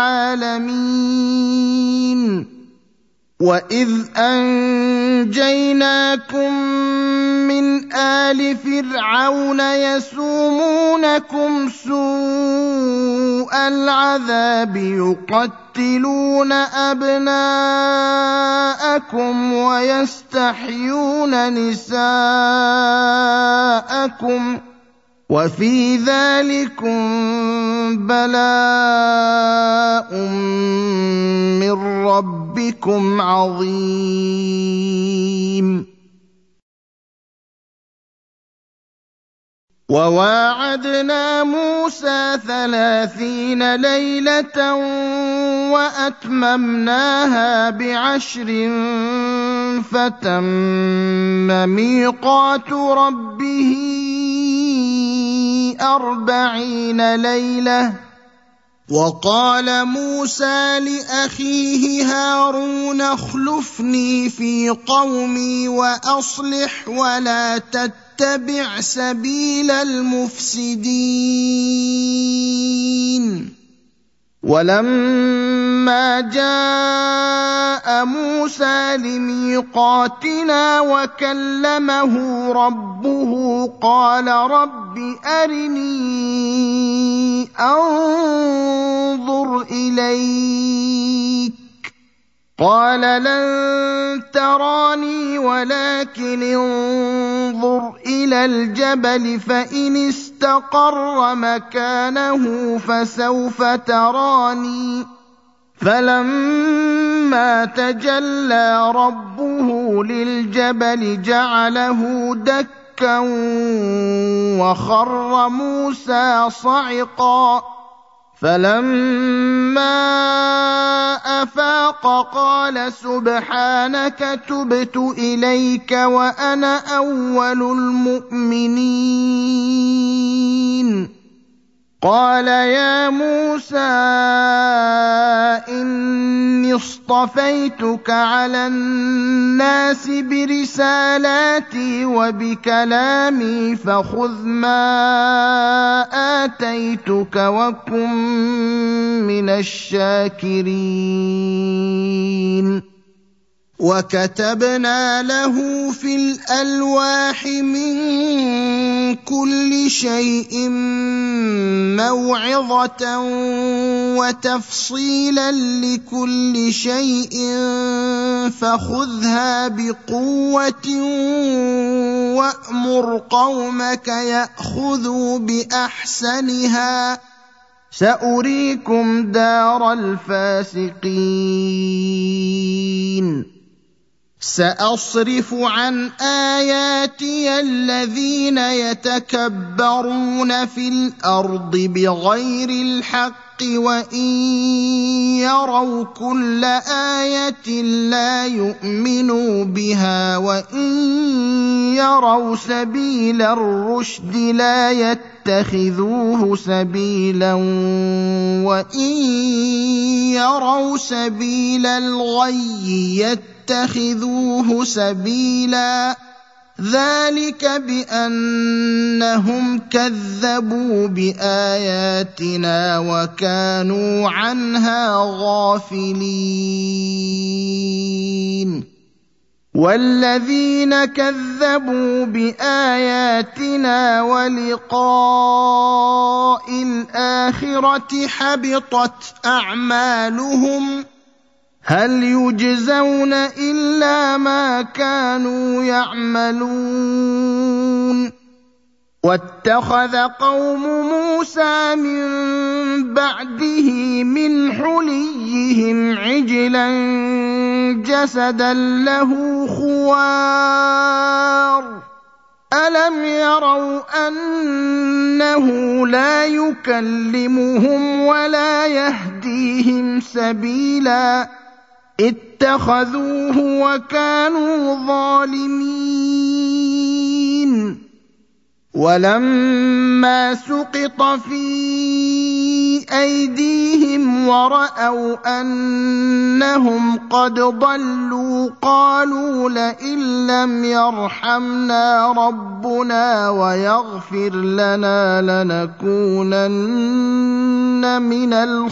الْعَالَمِينَ وَإِذْ أَنجَيْنَاكُم مِّنْ آلِ فِرْعَوْنَ يَسُومُونَكُمْ سُوءَ الْعَذَابِ يُقَتِّلُونَ أَبْنَاءَكُمْ وَيَسْتَحْيُونَ نِسَاءَكُمْ وَفِي ذَٰلِكُم بَلَاءٌ مِّن رَّبِّكُمْ عَظِيمٌ وَوَاعَدْنَا مُوسَىٰ 30 لَيْلَةً وَأَتْمَمْنَاهَا ب10 فَتَمَّ مِيقَاتُ رَبِّهِ 40 لَيْلَةً وَقَالَ مُوسَىٰ لِأَخِيهِ هَارُونَ اخْلُفْنِي فِي قَوْمِي وَأَصْلِحْ وَلَا تَتَّبِعْ سَبِيلَ الْمُفْسِدِينَ وَلَمَّا جَاءَ مُوسَىٰ لِمِيقَاتِنَا وَكَلَّمَهُ رَبُّهُ قَالَ رَبِّ أَرِنِي أَنظُرْ إِلَيْكَ قَالَ لَن تَرَانِي وَلَكِنِ انظُرْ إِلَى الْجَبَلِ فَإِنِ اسْتَقَرَّ مَكَانَهُ فَسَوْفَ تَرَانِي فَلَمَّا تَجَلَّىٰ رَبُّهُ لِلْجَبَلِ جَعَلَهُ دَكًّا وَخَرَّ مُوسَىٰ صَعِقًا فَلَمَّا أَفَاقَ قَالَ سُبْحَانَكَ تُبْتُ إِلَيْكَ وَأَنَا أَوَّلُ الْمُؤْمِنِينَ قَالَ يَا مُوسَىٰ إِنِّي اصْطَفَيْتُكَ عَلَى النَّاسِ بِرِسَالَاتِي وَبِكَلَامِي فَخُذْ مَا آتَيْتُكَ وَكُن مِّنَ الشَّاكِرِينَ وَكَتَبْنَا لَهُ فِي الْأَلْوَاحِ مِن كُلِّ شَيْءٍ مَّوْعِظَةً وَتَفْصِيلًا لِّكُلِّ شَيْءٍ فَخُذْهَا بِقُوَّةٍ وَأْمُرْ قَوْمَكَ يَأْخُذُوا بِأَحْسَنِهَا سَأُرِيكُمْ دَارَ الْفَاسِقِينَ سَأَصْرِفُ عَنْ آيَاتِيَ الَّذِينَ يَتَكَبَّرُونَ فِي الْأَرْضِ بِغَيْرِ الْحَقِّ وَإِن يَرَوْا كُلَّ آيَةٍ لَّا يُؤْمِنُوا بِهَا وَإِن يَرَوْا سَبِيلَ الرُّشْدِ لَا يَتَّخِذُوهُ سَبِيلًا وَإِن يَرَوْا سَبِيلَ الْغَيِّ يَتَّخِذُوهُ سَبِيلًا ذَلِكَ بِأَنَّهُمْ كَذَّبُوا بِآيَاتِنَا وَكَانُوا عَنْهَا غَافِلِينَ وَالَّذِينَ كَذَّبُوا بِآيَاتِنَا وَلِقَاءِ الْآخِرَةِ حَبِطَتْ أَعْمَالُهُمْ هَلْ يُجْزَوْنَ إِلَّا مَا كَانُوا يَعْمَلُونَ وَاتَّخَذَ قَوْمُ مُوسَىٰ مِن بَعْدِهِ مِنْ حُلِيِّهِمْ عِجْلًا جَسَدًا لَّهُ خُوَارٌ أَلَمْ يَرَوْا أَنَّهُ لَا يُكَلِّمُهُمْ وَلَا يَهْدِيهِمْ سَبِيلًا اتَّخَذُوهُ وَكَانُوا ظَالِمِينَ وَلَمَّا سُقِطَ فِي أَيْدِيهِمْ وَرَأَوْا أَنَّهُمْ قَدْ ضَلُّوا قَالُوا لَئِن لَّمْ يَرْحَمْنَا رَبُّنَا وَيَغْفِرْ لَنَا لَنَكُونَنَّ مِنَ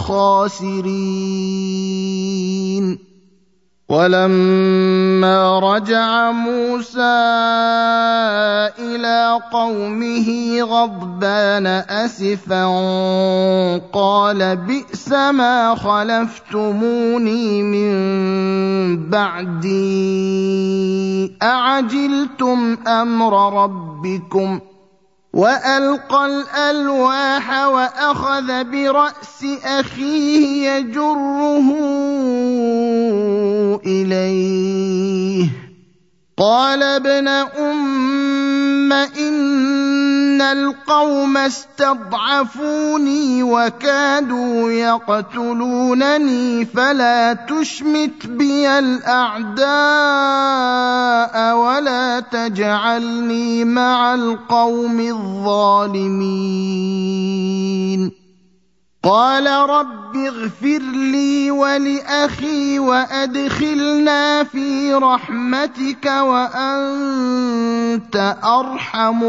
الْخَاسِرِينَ. وَلَمَّا رَجَعَ مُوسَىٰ إِلَىٰ قَوْمِهِ غَضْبَانَ أَسِفًا قَالَ بِئْسَمَا خَلَفْتُمُونِي مِن بَعْدِي أَعَجِلْتُمْ أَمْرَ رَبِّكُمْ. وَأَلْقَى الْأَلْوَاحَ وَأَخَذَ بِرَأْسِ أَخِيهِ يَجُرُّهُ إِلَيْهِ قَالَ ابْنَ أُمَّ إِنَّ الْقَوْمَ اسْتَضْعَفُونِي وَكَادُوا يَقْتُلُونَنِي فَلَا تُشْمِتْ بِيَ الْأَعْدَاءَ وَلَا تَجْعَلْنِي مَعَ الْقَوْمِ الظَّالِمِينَ. قَالَ رَبِّ اغْفِرْ لِي وَلِأَخِي وَأَدْخِلْنَا فِي رَحْمَتِكَ وَأَنتَ أَرْحَمُ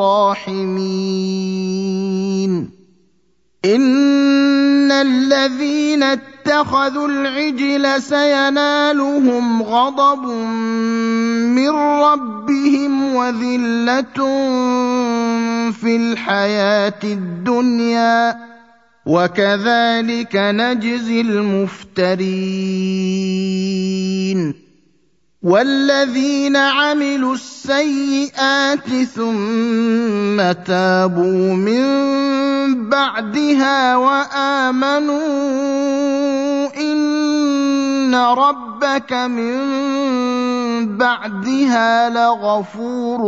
الرَّاحِمِينَ. إِنَّ الَّذِينَ اتَّخَذُوا الْعِجْلَ سَيَنَالُهُمْ غَضَبٌ مِّن رَّبِّهِمْ وَذِلَّةٌ فِي الْحَيَاةِ الدُّنْيَا وَكَذَٰلِكَ نَجْزِي الْمُفْتَرِينَ. وَالَّذِينَ عَمِلُوا السَّيِّئَاتِ ثُمَّ تَابُوا مِن بَعْدِهَا وَآمَنُوا إِنَّ رَبَّكَ مِن بَعْدِهَا لَغَفُورٌ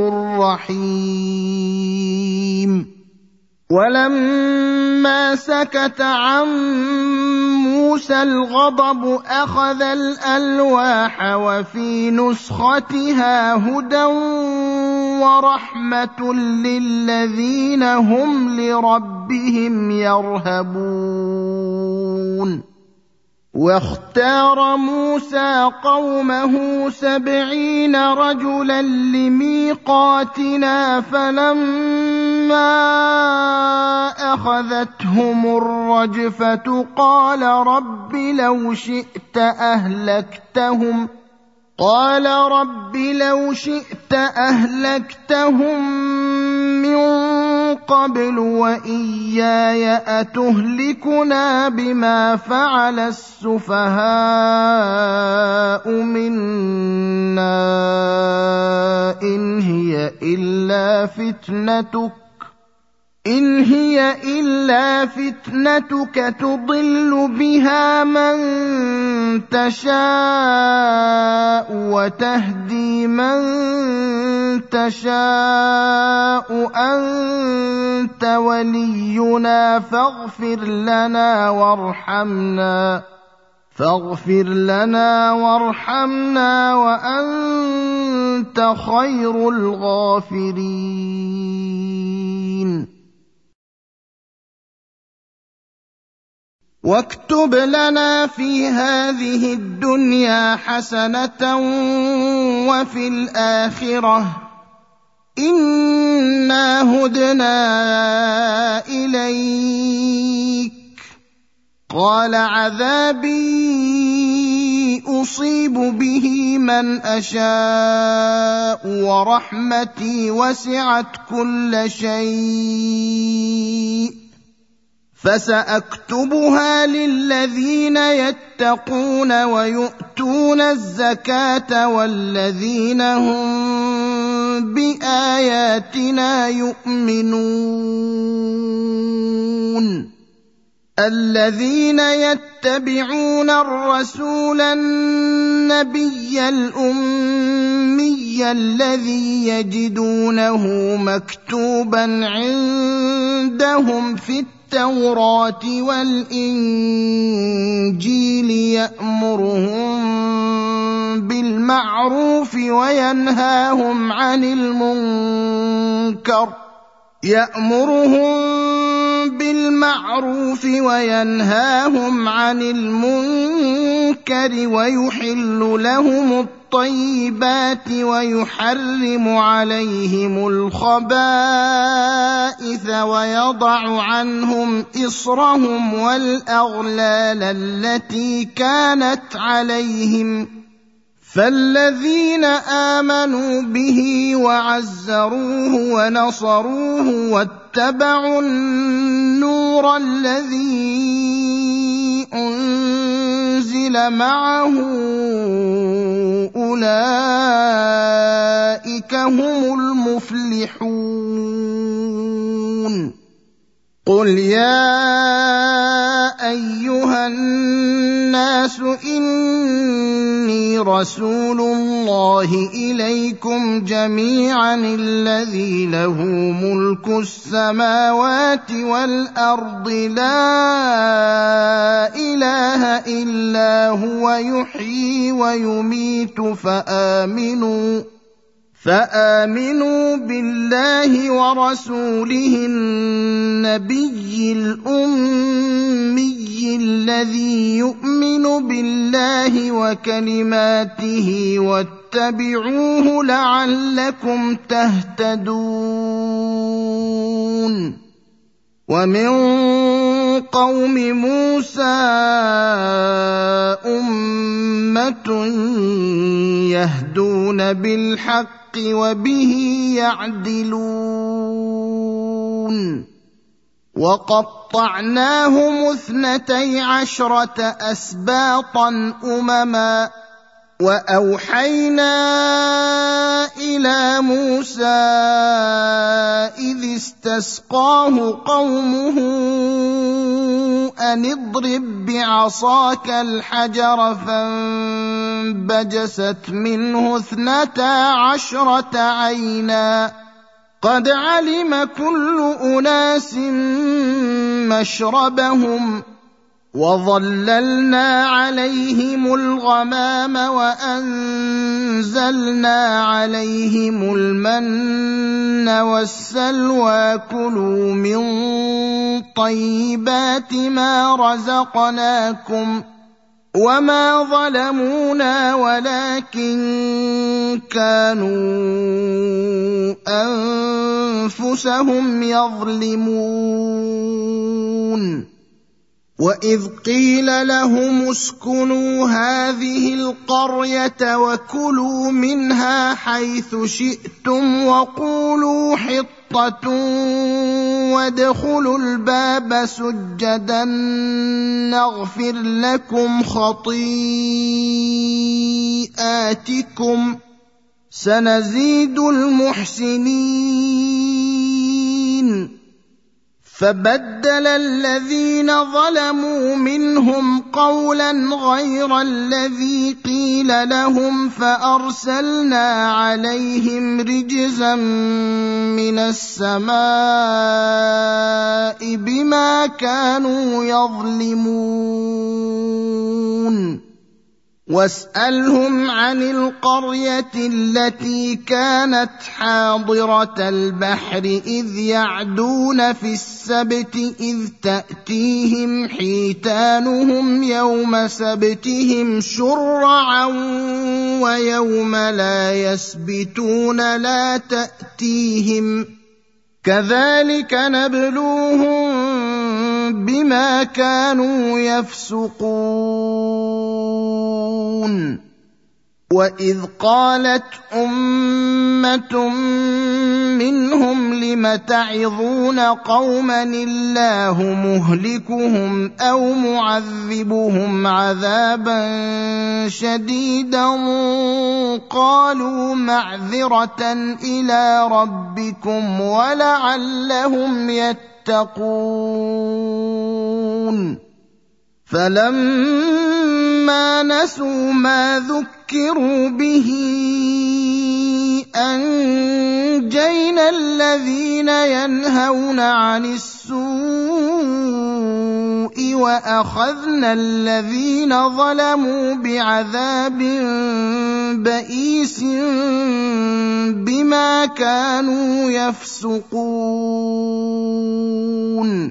رَّحِيمٌ. وَلَمَّا سَكَتَ عَن مُّوسَى الْغَضَبُ أَخَذَ الْأَلْوَاحَ وَفِي نُسْخَتِهَا هُدًى وَرَحْمَةٌ لِّلَّذِينَ هُمْ لِرَبِّهِمْ يَرْهَبُونَ. وَاخْتَارَ مُوسَىٰ قَوْمَهُ 70 رَجُلًا لِّمِيقَاتِنَا فَلَمَّا أَخَذَتْهُمُ الرَّجْفَةُ قَالَ رَبِّ لَوْ شِئْتَ أَهْلَكْتَهُم مِّن قَبْلُ وَإِيَّايَ أَتُهْلِكُنَا بِمَا فَعَلَ السُّفَهَاءُ مِنَّا إِنْ هِيَ إِلَّا فِتْنَتُكَ تُضِلُّ بِهَا مَن تَشَاءُ وَتَهْدِي مَن تَشَاءُ أَنتَ وَلِيُّنَا فاغْفِرْ لَنَا وَارْحَمْنَا وَأَنتَ خَيْرُ الْغَافِرِينَ. وَاكْتُبْ لَنَا فِي هَٰذِهِ الدُّنْيَا حَسَنَةً وَفِي الْآخِرَةِ إِنَّا هُدْنَا إِلَيْكَ. قَالَ عَذَابِي أُصِيبُ بِهِ مَنْ أَشَاءُ وَرَحْمَتِي وَسِعَتْ كُلَّ شَيْءٍ فَسَأَكْتُبُهَا لِلَّذِينَ يَتَّقُونَ وَيُؤْتُونَ الزَّكَاةَ وَالَّذِينَ هُم بِآيَاتِنَا يُؤْمِنُونَ. الَّذِينَ يَتَّبِعُونَ الرَّسُولَ النَّبِيَّ الْأُمِّيَّ الَّذِي يَجِدُونَهُ مَكْتُوبًا عِندَهُمْ فِي التَّوْرَاةِ وَالْإِنجِيلِ يَأْمُرُهُم بالمعروف وينهاهم عن المنكر يأمرهم بالمعروف وينهاهم عن المنكر ويحل لهم الطيبات ويحرم عليهم الخبائث ويضع عنهم إصرهم والأغلال التي كانت عليهم فالذين آمنوا به وعزروه ونصروه واتبعوا النور الذي أنزل معه أولئك هم المفلحون قل يا أيها الناس إني رسول الله إليكم جميعا الذي له ملك السماوات والأرض لا إله إلا هو يحيي ويميت فآمنوا بالله ورسوله النبي الأمي الذي يؤمن بالله وكلماته واتبعوه لعلكم تهتدون ومن قوم موسى أمة يهدون بالحق وبه يعدلون وقطعناهم 12 أسباطا أمما وأوحينا إلى موسى إذ استسقاه قومه أن اضرب بعصاك الحجر فانبجست منه 12 عينا قد علم كل أناس مشربهم وظللنا عليهم الغمام وأنزلنا عليهم المن والسلوى كلوا من طيبات ما رزقناكم وما ظلمونا ولكن كانوا أنفسهم يظلمون وإذ قيل لهم اسكنوا هذه القرية وكلوا منها حيث شئتم وقولوا حطة وادخلوا الباب سجدا نغفر لكم خطيئاتكم سنزيد المحسنين فبدل الذين ظلموا منهم قولا غير الذي قيل لهم فأرسلنا عليهم رجزا من السماء بما كانوا يظلمون واسألهم عن القرية التي كانت حاضرة البحر إذ يعدون في السبت إذ تأتيهم حيتانهم يوم سبتهم شرعا ويوم لا يسبتون لا تأتيهم كذلك نبلوهم بما كانوا يفسقون وإذ قالت أمة منهم لم تعظون قوما الله مهلكهم أو معذبهم عذابا شديدا قالوا معذرة إلى ربكم ولعلهم يتقون فلما نسوا ما ذكروا به أنجينا الذين ينهون عن السوء السيء وأخذنا الذين ظلموا بعذاب بئيس بما كانوا يفسقون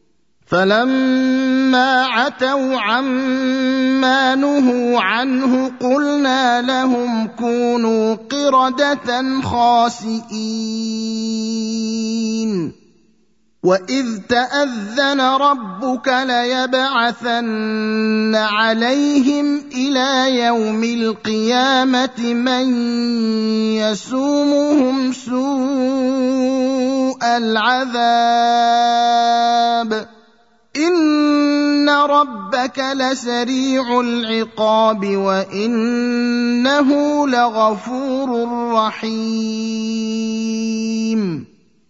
فلما عتوا عما نهوا عنه قلنا لهم كونوا قردة خاسئين وإذ تأذن ربك ليبعثن عليهم إلى يوم القيامة من يسومهم سوء العذاب إن ربك لسريع العقاب وإنه لغفور رحيم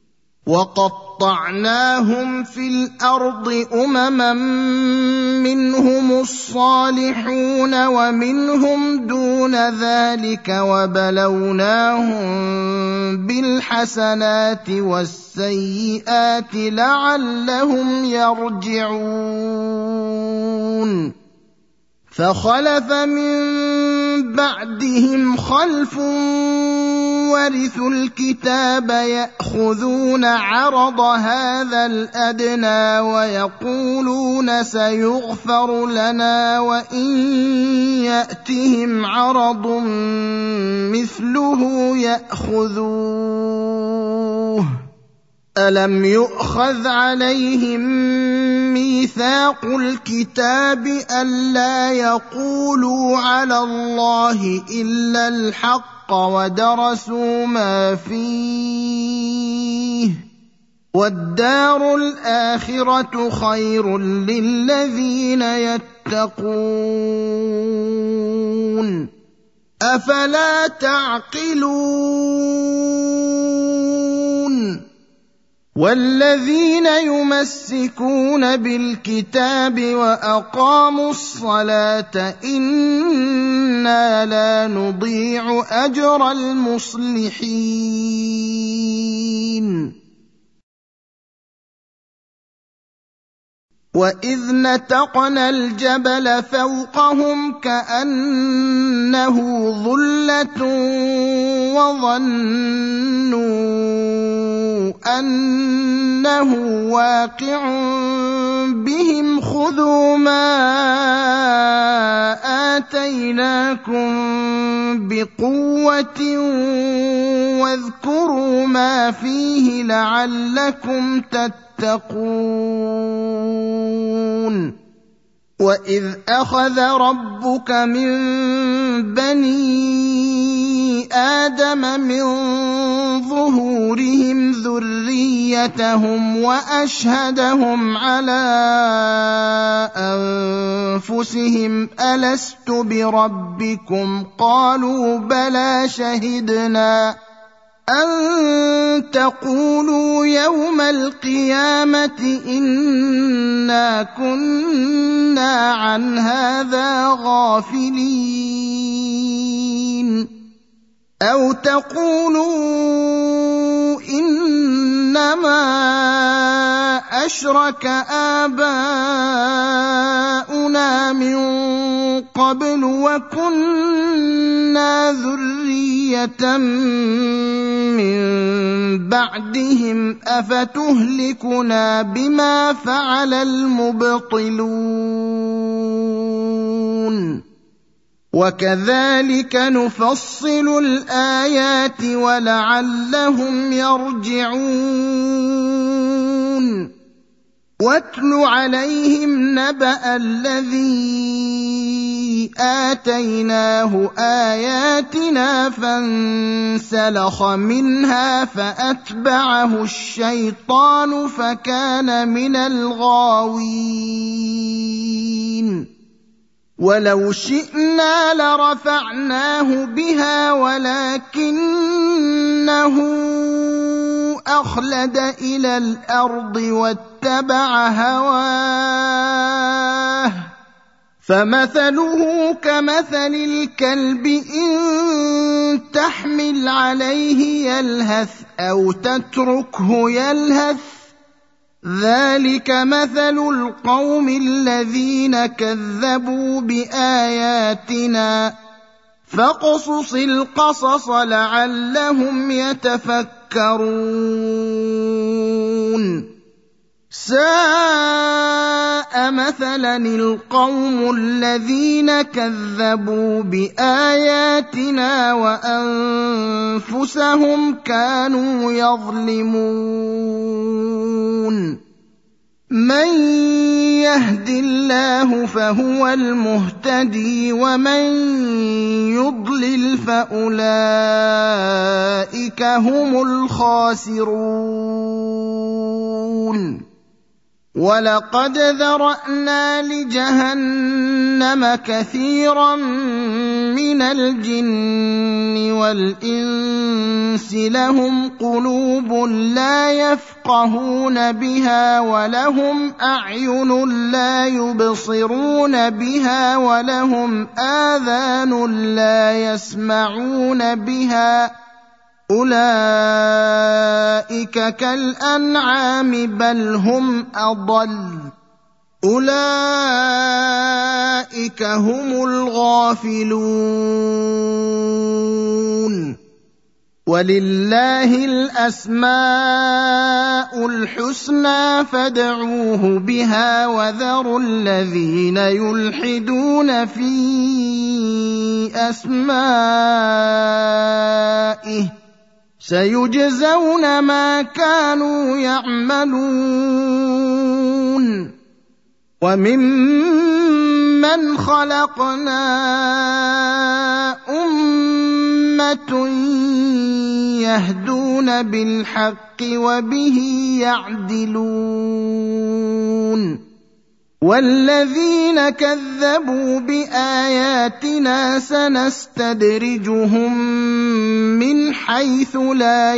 وقطعناهم في الأرض أمما منهم الصالحون ومنهم دون ذلك وبلوناهم بالحسنات والسيئات لعلهم يرجعون فخلف من بعدهم خلف ورثوا الكتاب يأخذون عرض هذا الأدنى ويقولون سيغفر لنا وإن يأتهم عرض مثله يأخذوه ألم يؤخذ عليهم ميثاق الكتاب ألا يقولوا على الله إلا الحق ودرسوا ما فيه والدار الآخرة خير للذين يتقون أفلا تعقلون والذين يمسكون بالكتاب وأقاموا الصلاة إنا لا نضيع أجر المصلحين وإذ نتقنا الجبل فوقهم كأنه ظلة وظنوا أنه واقع بهم خذوا ما آتيناكم بقوة واذكروا ما فيه لعلكم تتقون وإذ أخذ ربك من بني آدم من ظهورهم ذريتهم وأشهدهم على أنفسهم ألست بربكم قالوا بلى شهدنا أن تقولوا يوم القيامة إنا كنا عن هذا غافلين أو تقولوا إنما أشرك آباؤنا من قبل وكنا ذرية من بعدهم أفتهلكنا بما فعل المبطلون وكذلك نفصل الآيات ولعلهم يرجعون واتل عليهم نبأ الذي آتيناه آياتنا فانسلخ منها فأتبعه الشيطان فكان من الغاوين ولو شئنا لرفعناه بها ولكنه أخلد إلى الأرض واتبع هواه فمثله كمثل الكلب إن تحمل عليه يلهث أو تتركه يلهث ذلك مثل القوم الذين كذبوا بآياتنا فاقصص القصص لعلهم يتفكرون ساء مثلا القوم الذين كذبوا بآياتنا وأنفسهم كانوا يظلمون من يهد الله فهو المهتدي ومن يضلل فأولئك هم الخاسرون ولقد ذرأنا لجهنم كثيرا من الجن والإنس لهم قلوب لا يفقهون بها ولهم أعين لا يبصرون بها ولهم آذان لا يسمعون بها أولئك كالأنعام بل هم أضل أولئك هم الغافلون ولله الأسماء الحسنى فادعوه بها وذروا الذين يلحدون في أسمائه سيجزون ما كانوا يعملون وممن خلقنا أمة يهدون بالحق وبه يعدلون والذين كذبوا بآياتنا سنستدرجهم من حيث لا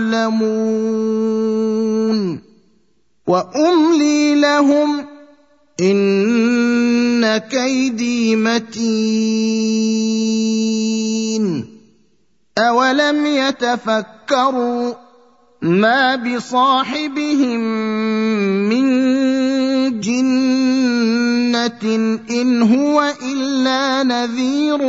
يعلمون وأملي لهم إن كيدي متين أولم يتفكروا ما بصاحبهم من جنة إن هو إلا نذير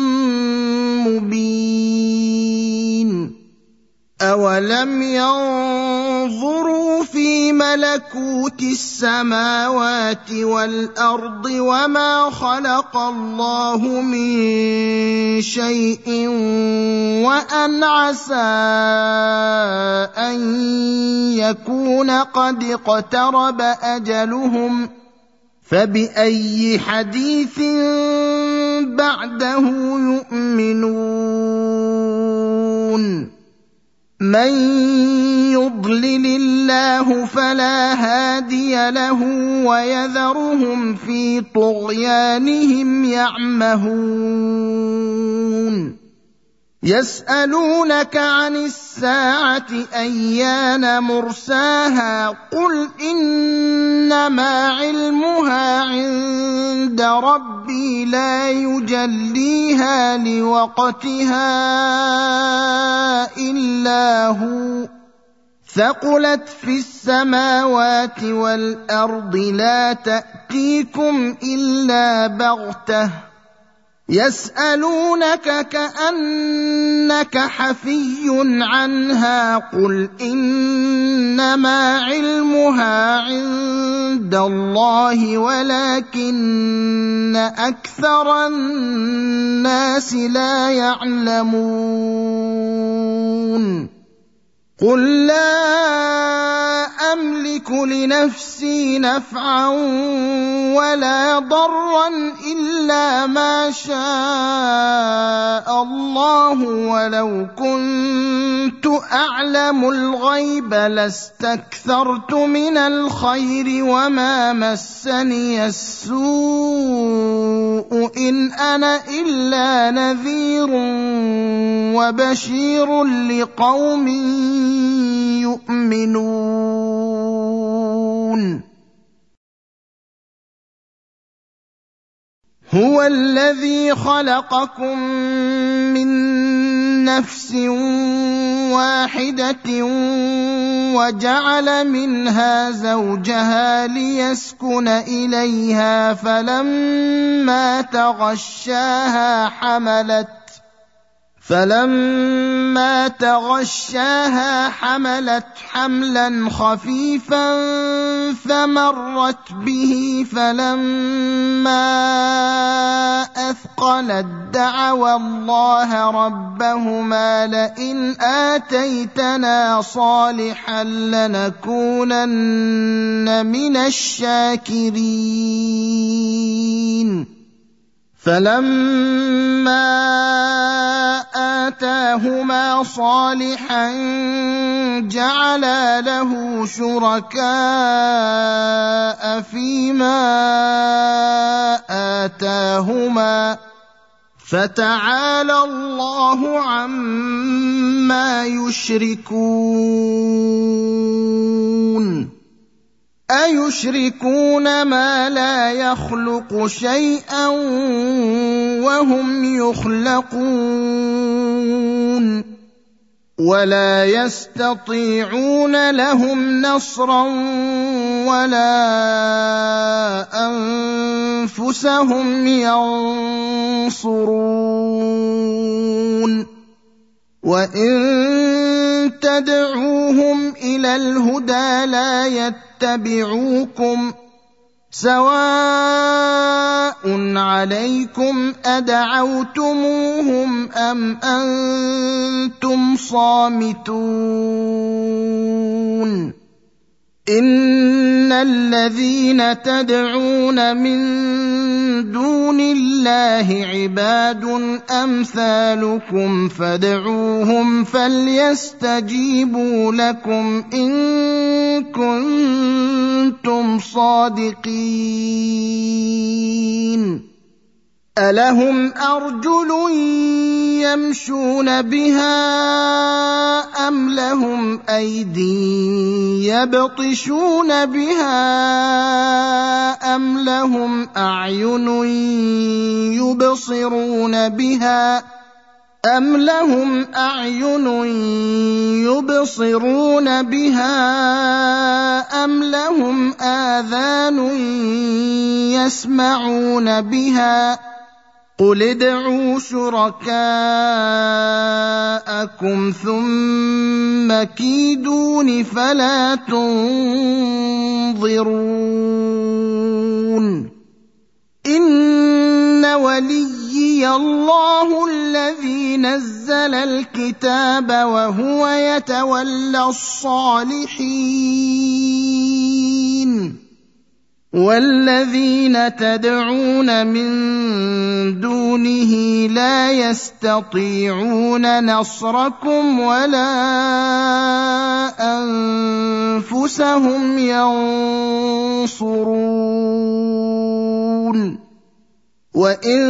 مبين أولم ينظروا في ملكوت السماوات والأرض وما خلق الله من شيء وأن عسى أن يكون قد اقترب أجلهم فبأي حديث بعده يؤمنون من يضلل الله فلا هادي له ويذرهم في طغيانهم يعمهون يسألونك عن الساعة أيان مرساها قل إنما علمها عند ربي لا يجليها لوقتها إلا هو ثقلت في السماوات والأرض لا تأتيكم إلا بغتة يسألونك كأنك حفي عنها قل إنما علمها عند الله ولكن أكثر الناس لا يعلمون قل لا أملك لنفسي نفعا ولا ضرا إلا ما شاء الله ولو كنت أعلم الغيب لاستكثرت من الخير وما مسني السوء إن أنا إلا نذير وبشير لقوم يؤمنون هو الذي خلقكم من نفس واحدة وجعل منها زوجها ليسكن إليها فلما تغشاها حملت حملا خفيفا فمرت به فلما أثقلت دعوا الله ربهما لئن آتيتنا صالحا لنكونن من الشاكرين فلما آتاهما صالحا جعلا له شركاء فيما آتاهما فتعالى الله عما يشركون أيشركون ما لا يخلق شيئا وهم يخلقون ولا يستطيعون لهم نصرا ولا أنفسهم ينصرون وإن تدعوهم إلى الهدى لا يتبعوكم سواء عليكم أدعوتموهم أم أنتم صامتون إن الذين تدعون من دون الله عباد أمثالكم فادعوهم فليستجيبوا لكم إن كنتم صادقين ألهم أرجل يمشون بها أم لهم أيدي يبطشون بها أم لهم أعين يبصرون بها أم لهم آذان يسمعون بها قل ادعوا شركاءكم ثم كيدون فلا تنظرون إن وليي الله الذي نزل الكتاب وهو يتولى الصالحين والذين تدعون من دونه لا يستطيعون نصركم ولا أنفسهم ينصرون وإن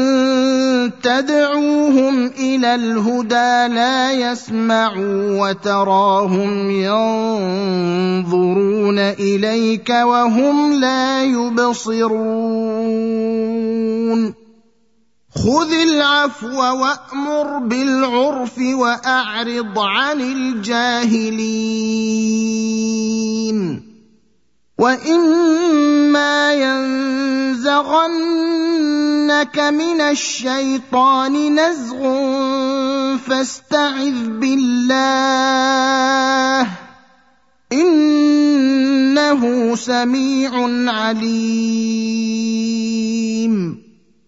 تدعوهم إلى الهدى لا يسمعوا وتراهم ينظرون إليك وهم لا يبصرون خذ العفو وأمر بالعرف وأعرض عن الجاهلين وإما ينزغنك من الشيطان نزغ فاستعذ بالله إنه سميع عليم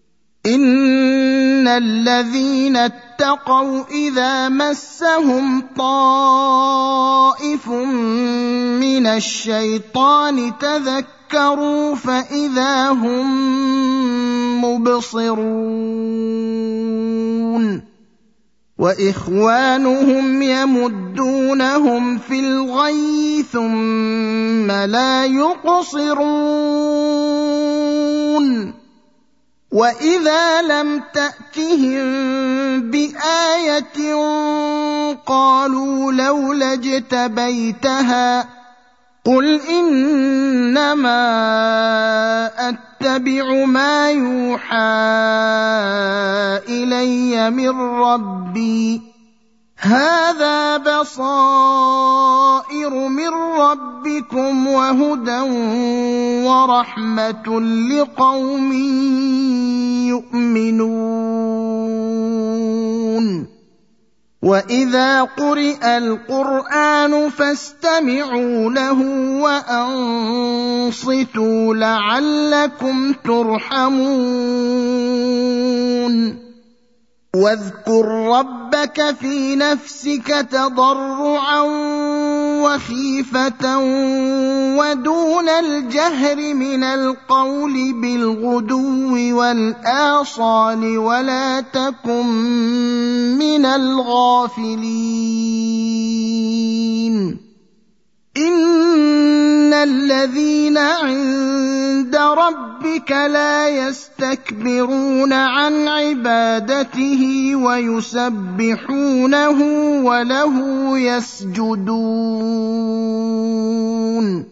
إن الذين اتقوا إذا مسهم طائف من الشيطان تذكروا فإذا هم مبصرون وإخوانهم يمدونهم في الغي ثم لا يقصرون وإذا لم تأتهم بآية قالوا لولا اجتبيتها قل إنما أتبع ما يوحى إلي من ربي هذا بصائر من ربكم وهدى ورحمة لقوم يؤمنون وإذا قرئ القرآن فاستمعوا له وأنصتوا لعلكم ترحمون واذكر ربك في نفسك تضرعا وخيفة ودون الجهر من القول بالغدو والآصال ولا تكن من الغافلين إن الذين عند ربك لا يستكبرون عن عبادته ويسبحونه وله يسجدون